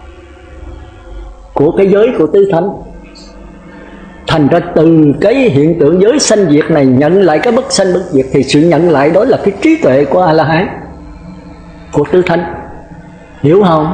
cái giới của tứ thánh. Thành ra từ cái hiện tượng giới sanh diệt này nhận lại cái bất sanh bất diệt, thì sự nhận lại đó là cái trí tuệ của A-la-hán, của tứ thánh. Hiểu không?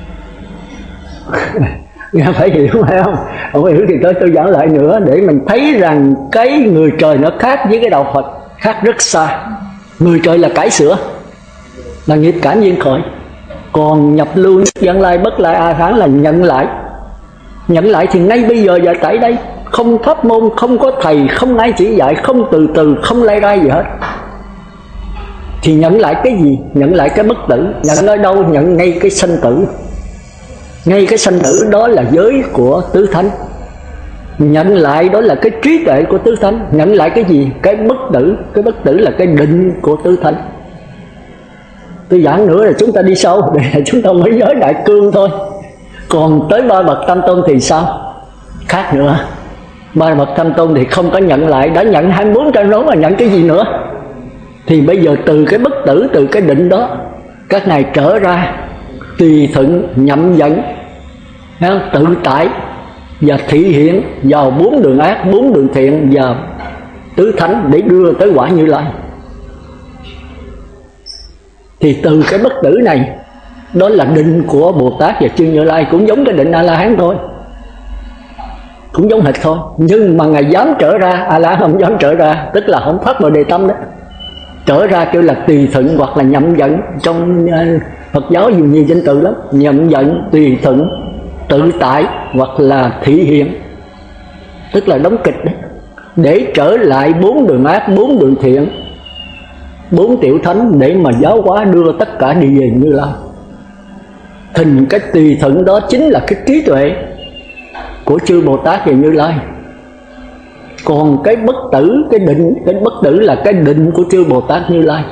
Nghe phải hiểu phải không? Không hiểu thì tôi giảng lại nữa, để mình thấy rằng cái người trời nó khác với cái đạo Phật, khác rất xa. Người trời là cải sửa, là nghiệp cải nhiên khởi. Còn nhập lưu dẫn lai bất lai A-la-hán là nhận lại. Nhận lại thì ngay bây giờ và tại đây, không pháp môn, không có thầy, không ai chỉ dạy, không từ từ, không lay rai gì hết. Thì nhận lại cái gì? Nhận lại cái bất tử. Nhận ở đâu? Nhận ngay cái sanh tử. Ngay cái sanh tử đó là giới của tứ thánh. Nhận lại đó là cái trí tuệ của tứ thánh. Nhận lại cái gì? Cái bất tử. Cái bất tử là cái định của tứ thánh. Tôi giảng nữa là chúng ta đi sâu, để chúng ta mới giới đại cương thôi. Còn tới ba bậc tam tôn thì sao? Khác nữa. Ba bậc tam tôn thì không có nhận lại, đã nhận 24 trang rốn mà nhận cái gì nữa? Thì bây giờ từ cái bất tử, từ cái định đó, các ngài trở ra tùy thuận, nhậm dẫn, tự tại và thị hiện vào bốn đường ác, bốn đường thiện và tứ thánh để đưa tới quả Như Lai. Thì từ cái bất tử này, đó là định của Bồ Tát và Chư Như Lai, cũng giống cái định A-la-hán thôi, cũng giống hệt thôi. Nhưng mà Ngài dám trở ra, A-la-hán không dám trở ra, tức là không phát vào đề tâm đó. Trở ra kêu là tùy thuận hoặc là nhậm dẫn. Trong Phật giáo dùng nhiều danh từ lắm: nhậm dẫn, tùy thuận, tự tại hoặc là thị hiện, tức là đóng kịch đấy. Để trở lại 4 đường ác, 4 đường thiện, 4 tiểu thánh, để mà giáo hóa đưa tất cả đi về Như Lai. Thành cái tùy thuận đó chính là cái trí tuệ của chư Bồ Tát và Như Lai. Còn cái bất tử, cái định, cái bất tử là cái định của chư Bồ Tát Như Lai.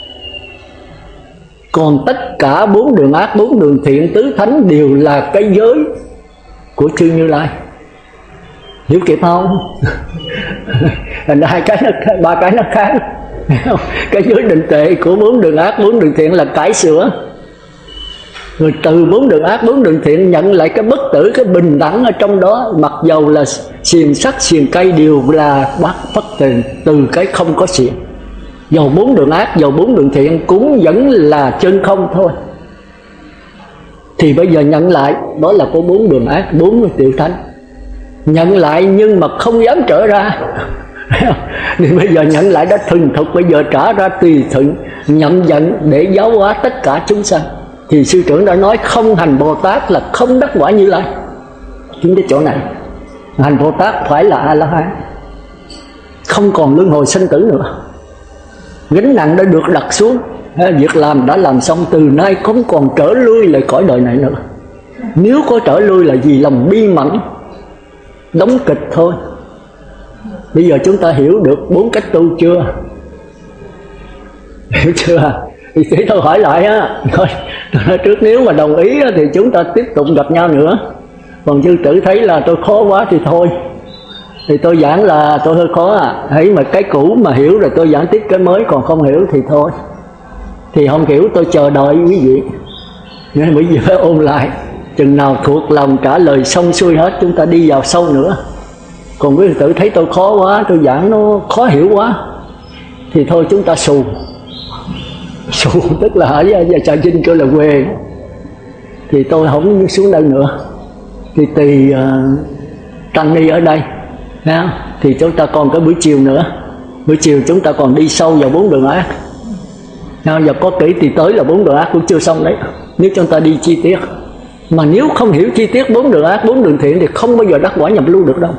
Còn tất cả 4 đường ác, 4 đường thiện, tứ thánh đều là cái giới của chư Như Lai. Hiểu kịp không? Thành ra ba cái nó khác. Cái giới định tuệ của 4 đường ác, 4 đường thiện là cải sửa. Rồi từ 4 đường ác, 4 đường thiện nhận lại cái bất tử, cái bình đẳng ở trong đó. Mặc dầu là xiềng sắt, xiềng cây đều là phát từ cái không có xiềng. Dầu 4 đường ác, dầu 4 đường thiện cũng vẫn là chân không thôi. Thì bây giờ nhận lại, đó là có 4 đường ác, 4 tiểu thánh. Nhận lại nhưng mà không dám trở ra. Thì bây giờ nhận lại đã thuần thục, bây giờ trả ra tùy thuận, nhậm dẫn để giáo hóa tất cả chúng sanh. Thì sư trưởng đã nói không hành Bồ Tát là không đắc quả Như Lai. Chính cái chỗ này, hành Bồ Tát phải là A-la-hán, không còn luân hồi sinh tử nữa. Gánh nặng đã được đặt xuống, việc làm đã làm xong, từ nay không còn trở lui lại cõi đời này nữa. Nếu có trở lui là vì lòng bi mẫn, đóng kịch thôi. Bây giờ chúng ta hiểu được 4 cách tu chưa? Hiểu chưa? Thì thế tôi hỏi lại á, thôi nói trước nếu mà đồng ý thì chúng ta tiếp tục gặp nhau nữa. Còn sư tử thấy là tôi khó quá thì thôi, thì tôi giảng là tôi hơi khó thấy mà cái cũ mà hiểu rồi tôi giảng tiếp cái mới, còn không hiểu thì thôi. Thì không hiểu tôi chờ đợi quý vị, nên bây giờ phải ôn lại. Chừng nào thuộc lòng trả lời xong xuôi hết, chúng ta đi vào sâu nữa. Còn quý tử thấy tôi khó quá, tôi giảng nó khó hiểu quá, thì thôi chúng ta xù. Xù tức là ở Trà Vinh kêu là quê. Thì tôi không xuống đây nữa. Thì tùy tăng ni ở đây thì chúng ta còn cái buổi chiều nữa. Buổi chiều chúng ta còn đi sâu vào 4 đường ác. Giờ có kỹ thì tới là 4 đường ác cũng chưa xong đấy, nếu chúng ta đi chi tiết. Mà nếu không hiểu chi tiết 4 đường ác, 4 đường thiện thì không bao giờ đắc quả nhập lưu được đâu.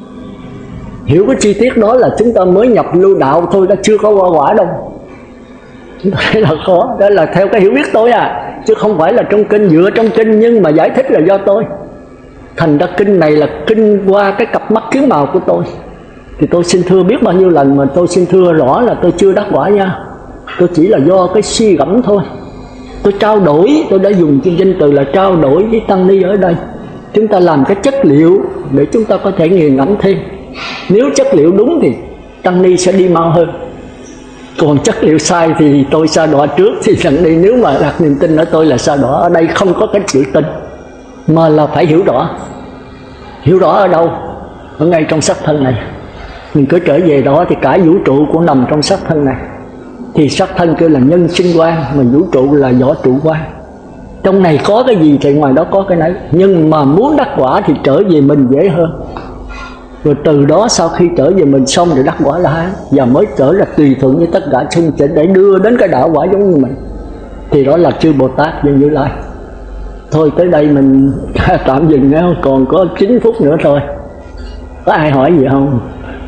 Hiểu cái chi tiết đó là chúng ta mới nhập lưu đạo thôi, đã chưa có qua quả đâu. Chúng ta thấy là khó. Đó là theo cái hiểu biết tôi chứ không phải là trong kinh, dựa trong kinh nhưng mà giải thích là do tôi. Thành ra kinh này là kinh qua cái cặp mắt kiến màu của tôi. Thì tôi xin thưa biết bao nhiêu lần mà tôi xin thưa rõ là tôi chưa đắc quả nha. Tôi chỉ là do cái suy gẫm thôi. Tôi trao đổi, tôi đã dùng danh từ là trao đổi với tăng ni ở đây. Chúng ta làm cái chất liệu để chúng ta có thể nghiền ngẫm thêm. Nếu chất liệu đúng thì tăng ni sẽ đi mau hơn. Còn chất liệu sai thì tôi sa đọa trước, thì tăng ni nếu mà đặt niềm tin ở tôi là sa đọa. Ở đây không có cái chữ tin, mà là phải hiểu rõ. Hiểu rõ ở đâu? Ở ngay trong sắc thân này. Mình cứ trở về đó thì cả vũ trụ cũng nằm trong sắc thân này. Thì sắc thân kêu là nhân sinh quan, mà vũ trụ là võ trụ quan. Trong này có cái gì thì ngoài đó có cái nấy. Nhưng mà muốn đắc quả thì trở về mình dễ hơn. Rồi từ đó sau khi trở về mình xong thì đắc quả La-hán, và mới trở là tùy thuận với tất cả chung chỉnh để đưa đến cái đạo quả giống như mình. Thì đó là chư Bồ Tát và Như Lai. Thôi tới đây mình tạm dừng nha, còn có 9 phút nữa thôi. Có ai hỏi gì không?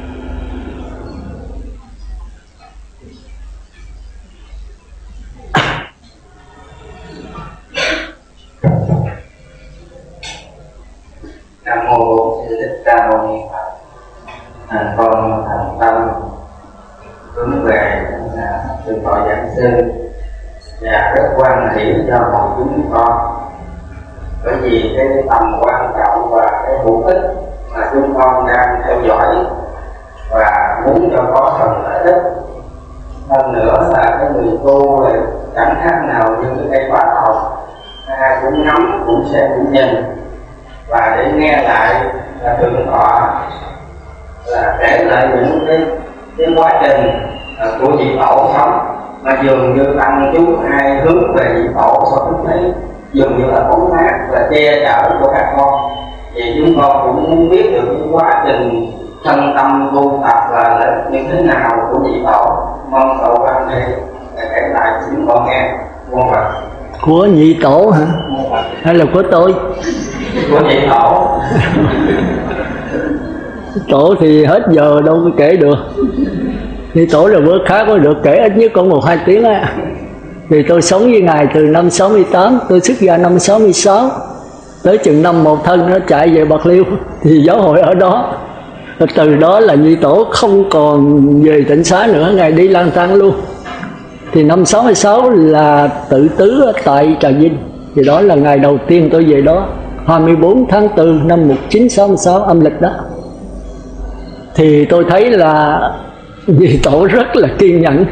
Nam mô Sư Thích Ca Mâu Ni Phật. Con thành tâm hướng về sư thọ giảng sư và rất quan hỷ cho mọi chúng con, bởi vì cái tầm quan trọng và cái mục đích mà chúng con đang theo dõi và muốn cho có phần lợi ích. Hơn nữa là cái người tu là chẳng khác nào như cái cây quả thầu, ai cũng ngắm cũng sẽ cũng nhìn, và để nghe lại là thượng tọa là kể lại những cái quá trình của vị tổ sống mà dường như tăng chú hai hướng về vị tổ, sao cũng thấy dường như là bóng mát và che chở của các con. Thì chúng con cũng muốn biết được cái quá trình thân tâm tu tập là như thế nào của vị tổ. Mong cậu quan đây kể lại cho chúng con nghe. Của nhị tổ hả? Hay là của tôi? Của nhị tổ. Tổ thì hết giờ đâu có kể được. Nhị tổ là bữa khác có được kể ít nhất còn 1-2 tiếng á. Thì tôi sống với Ngài từ năm 68, tôi xuất gia năm 66. Tới chừng năm Một Thân nó chạy về Bạc Liêu thì giáo hội ở đó. Từ đó là nhị tổ không còn về Tịnh Xá nữa, Ngài đi lang thang luôn. Thì năm 66 là tự tứ tại Trà Vinh. Thì đó là ngày đầu tiên tôi về đó, 24 tháng 4 năm 1966 âm lịch đó. Thì tôi thấy là vị tổ rất là kiên nhẫn.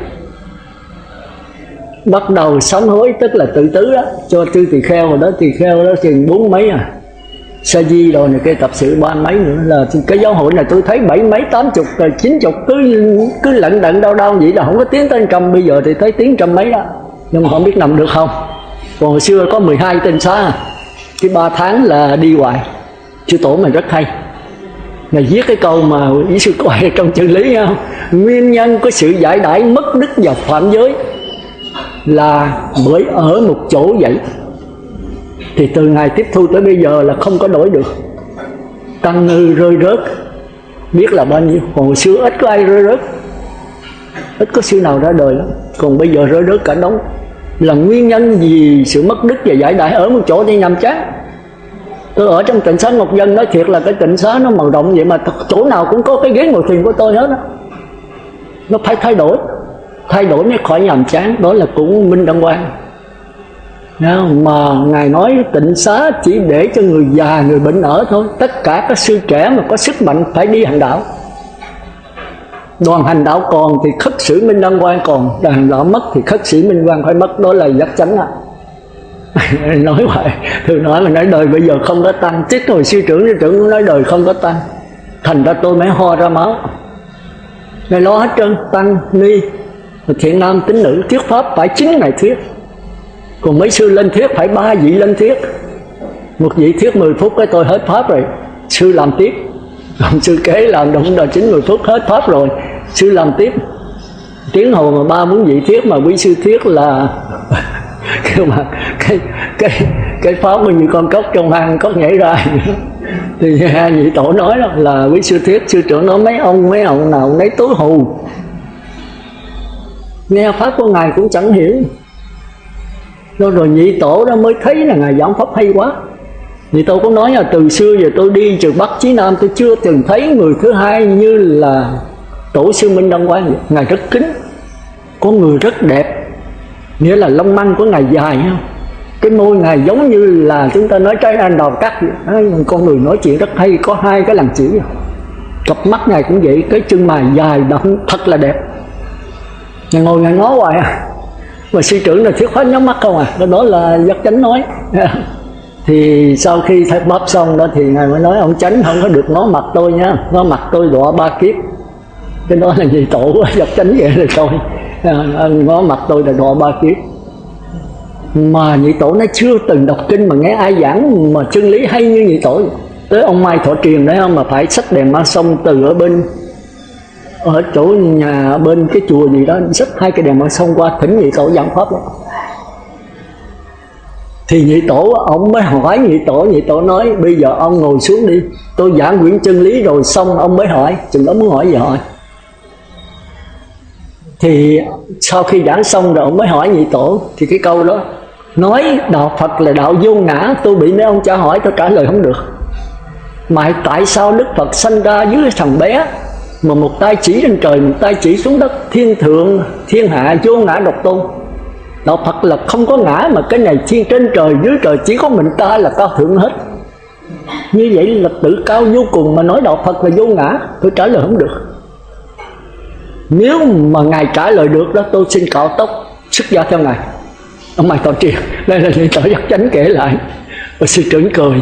Bắt đầu sám hối tức là tự tứ đó, cho chư tỳ kheo rồi đó, tỳ kheo đó chừng 4 mấy à. Sa di rồi này, cái tập sự 3 mấy nữa, là cái giáo hội này tôi thấy 7 mấy, 80 rồi 90 cứ lận đận đau đau vậy là không có tiến tới 100. Bây giờ thì thấy tiến 100 mấy đó, nhưng mà không biết nằm được không. Còn hồi xưa có 12 Tịnh Xá, cái 3 tháng là đi hoài. Sư tổ mình rất hay, Ngài viết cái câu mà ý sư coi trong chân lý không? Nguyên nhân của sự giải đãi mất đức và phạm giới là bởi ở một chỗ vậy. Thì từ ngày tiếp thu tới bây giờ là không có đổi được. Tăng ngư rơi rớt biết là bao nhiêu. Còn hồi xưa ít có ai rơi rớt, ít có sư nào ra đời lắm. Còn bây giờ rơi rớt cả đống. Là nguyên nhân vì sự mất đức và giải đãi ở một chỗ thì nhàm chán. Tôi ở trong Tịnh Xá Ngọc Dân, nói thiệt là cái Tịnh Xá nó màu rộng vậy mà chỗ nào cũng có cái ghế ngồi thiền của tôi hết đó. Nó phải thay đổi mới khỏi nhàm chán. Đó là cũng Minh Đăng Quang. Mà Ngài nói Tịnh Xá chỉ để cho người già, người bệnh ở thôi. Tất cả các sư trẻ mà có sức mạnh phải đi hành đạo. Đoàn hành đạo còn thì khất sĩ Minh Đăng Quang còn, đoàn hành đạo mất thì khất sĩ Minh Quang phải mất. Đó là giác chánh ạ. Nói vậy, thường nói mà nói đời bây giờ không có tăng. Chứ hồi sư trưởng nói đời không có tăng, thành ra tôi mới ho ra máu. Ngài lo hết trơn, tăng, ni, thiện nam, tín nữ, thuyết pháp phải 9 ngày thuyết. Còn mấy sư lên thuyết phải 3 vị lên thuyết. Một vị thuyết 10 phút cái tôi hết pháp rồi, sư làm tiếp. Còn sư kế làm đúng rồi 9-10 phút hết pháp rồi, sư làm tiếp. Tiếng hồ mà 3-4 vị thuyết mà quý sư thuyết là cái pháp như con cóc trong hang, cóc nhảy ra. Thì hai vị tổ nói đó là quý sư thuyết, sư trưởng nói mấy ông nào lấy túi hù. Nghe pháp của Ngài cũng chẳng hiểu. Rồi nhị tổ đó mới thấy là Ngài giảng pháp hay quá. Nhị tổ cũng nói là từ xưa giờ tôi đi từ Bắc chí Nam tôi chưa từng thấy người thứ hai như là tổ sư Minh Đăng Quang. Ngài rất kính, con người rất đẹp, nghĩa là lông manh của Ngài dài không? Cái môi Ngài giống như là chúng ta nói trái anh đào cắt vậy. Con người nói chuyện rất hay, có 2 cái làn chỉ. Cặp mắt Ngài cũng vậy, cái chân mày dài đậm thật là đẹp. Ngài ngồi Ngài nói hoài à. Mà sư trưởng là thuyết pháp nhắm mắt không à. Đó là giác chánh nói. Thì sau khi thuyết pháp xong đó thì Ngài mới nói ông chánh không có được ngó mặt tôi nha, ngó mặt tôi đọa 3 kiếp. Cái đó là gì tổ giác chánh vậy là thôi. Ngó mặt tôi là đọa 3 kiếp. Mà nhị tổ nó chưa từng đọc kinh mà nghe ai giảng mà chân lý hay như nhị tổ. Tới ông Mai Thọ Truyền đấy không, mà phải xách đèn ma sông từ ở chỗ nhà bên cái chùa gì đó, xách 2 cái đèn ma sông qua thỉnh nhị tổ giảng pháp đó. Thì nhị tổ ông mới hỏi nhị tổ nói bây giờ ông ngồi xuống đi, tôi giảng quyển chân lý rồi xong ông mới hỏi. Chừng đó muốn hỏi gì hỏi. Thì sau khi giảng xong rồi ông mới hỏi nhị tổ. Thì cái câu đó nói đạo Phật là đạo vô ngã, tôi bị mấy ông cha hỏi tôi trả lời không được. Mà tại sao Đức Phật sanh ra dưới thằng bé mà một tay chỉ lên trời, một tay chỉ xuống đất, thiên thượng thiên hạ vô ngã độc tôn. Đạo Phật là không có ngã, mà cái này thiên trên trời dưới trời chỉ có mình ta là cao thượng hết. Như vậy là tự cao vô cùng mà nói đạo Phật là vô ngã, tôi trả lời không được. Nếu mà Ngài trả lời được đó, tôi xin cạo tóc xuất gia theo Ngài. Ông Mai Thọ Truyền, đây là nhị tổ giác chánh kể lại. Và sư trưởng cười.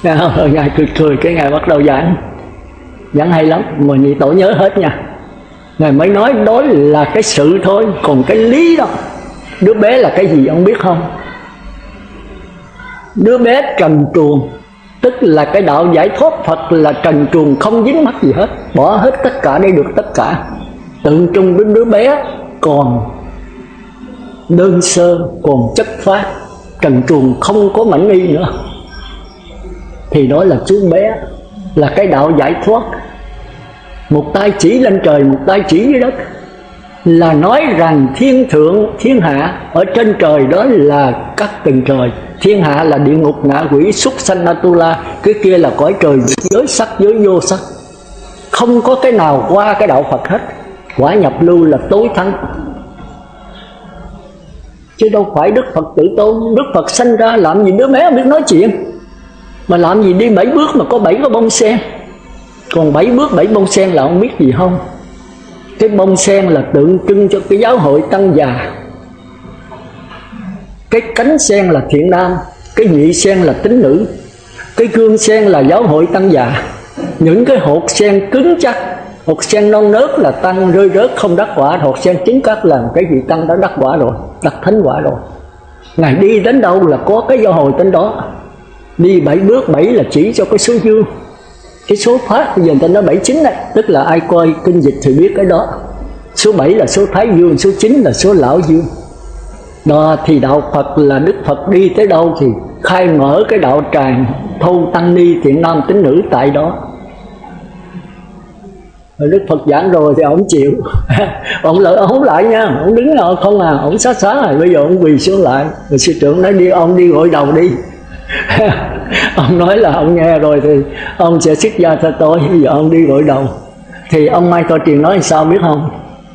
Ngài cười, cái Ngài bắt đầu giảng hay lắm, mà nhị tổ nhớ hết nha. Ngài mới nói đó là cái sự thôi. Còn cái lý đó, đứa bé là cái gì ông biết không? Đứa bé trần truồng, tức là cái đạo giải thoát Phật là trần truồng, không dính mắc gì hết, bỏ hết tất cả để được tất cả. Tượng trưng đến đứa bé còn đơn sơ, còn chất phát, trần truồng không có mảnh y nữa, thì đó là chú bé, là cái đạo giải thoát. Một tay chỉ lên trời, một tay chỉ dưới đất, là nói rằng thiên thượng thiên hạ. Ở trên trời đó là các tầng trời, thiên hạ là địa ngục, ngạ quỷ, súc sanh, Atula. Cái kia là cõi trời giới sắc, giới vô sắc. Không có cái nào qua cái đạo Phật hết. Quả nhập lưu là tối thắng, chứ đâu phải Đức Phật tự tôn. Đức Phật sanh ra làm gì đứa bé không biết nói chuyện, mà làm gì đi 7 bước mà có 7 cái bông sen. Còn 7 bước 7 bông sen là ông biết gì không? Cái bông sen là tượng trưng cho cái giáo hội tăng già. Cái cánh sen là thiện nam, cái nhị sen là tín nữ, cái gương sen là giáo hội tăng già. Những cái hột sen cứng chắc, hột sen non nớt là tăng rơi rớt không đắc quả, hột sen chính các là cái vị tăng đã đắc quả rồi, đắc thánh quả rồi. Ngài đi đến đâu là có cái giáo hội đến đó. Đi 7 bước 7 là chỉ cho cái số dương. Cái số phát bây giờ người ta nói 79 đấy, tức là ai coi kinh dịch thì biết cái đó. Số 7 là số Thái Dương, số 9 là số Lão Dương. Đó thì đạo Phật là Đức Phật đi tới đâu thì khai mở cái đạo tràng thâu tăng ni thiện nam tín nữ tại đó. Rồi Đức Phật giảng rồi thì ông chịu. Ông lợi ông lại nha, ông đứng là không à, ông sát rồi. Bây giờ ông quỳ xuống lại, rồi sư trưởng nói đi, ông đi gội đầu đi. Ông nói là ông nghe rồi thì ông sẽ xuất gia cho tôi, bây giờ ông đi gội đầu. Thì ông Mai Thọ Truyền nói sao biết không?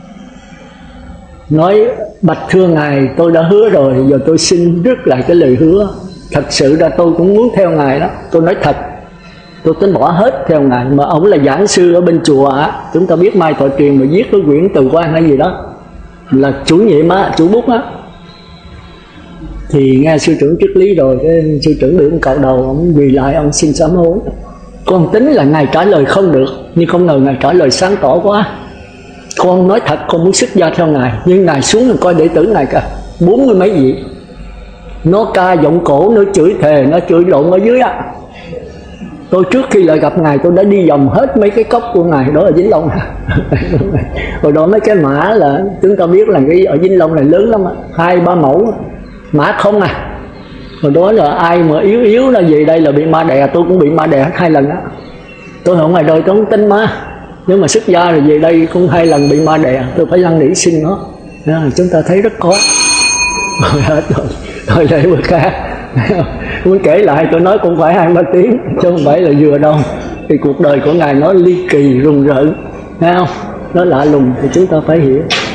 Nói bạch thưa Ngài, tôi đã hứa rồi, giờ tôi xin rước lại cái lời hứa. Thật sự ra tôi cũng muốn theo Ngài đó. Tôi nói thật, tôi tính bỏ hết theo Ngài. Mà ông là giảng sư ở bên chùa á, chúng ta biết Mai Thọ Truyền mà viết cái quyển Từ Quan hay gì đó, là chủ nhiệm á, chủ bút á. Thì nghe sư trưởng triết lý rồi, cái sư trưởng bị ông cạo đầu, ông quỳ lại, ông xin sám hối. Con tính là Ngài trả lời không được, nhưng không ngờ Ngài trả lời sáng tỏ quá. Con nói thật, con muốn xuất gia theo Ngài, nhưng Ngài xuống mình coi đệ tử Ngài cả 40 mấy vị, nó ca giọng cổ, nó chửi thề, nó chửi lộn ở dưới á. Tôi trước khi lại gặp Ngài tôi đã đi vòng hết mấy cái cốc của Ngài, đó là Vĩnh Long. Hồi đó mấy cái mã là chúng ta biết là cái ở Vĩnh Long này lớn lắm, 2-3 mẫu mã không à. Hồi đó là ai mà yếu là về đây là bị ma đè, tôi cũng bị ma đè 2 lần á. Tôi ở ngoài đời tôi không tin ma, nhưng mà xuất gia rồi về đây cũng 2 lần bị ma đè, tôi phải lăn nỉ xin nó. Chúng ta thấy rất có. Rồi hết rồi, thôi lại bữa khác. Muốn kể lại tôi nói cũng phải 2-3 tiếng, chứ không phải là vừa đâu. Thì cuộc đời của Ngài nó ly kỳ rùng rợn, thấy không? Nó lạ lùng thì chúng ta phải hiểu.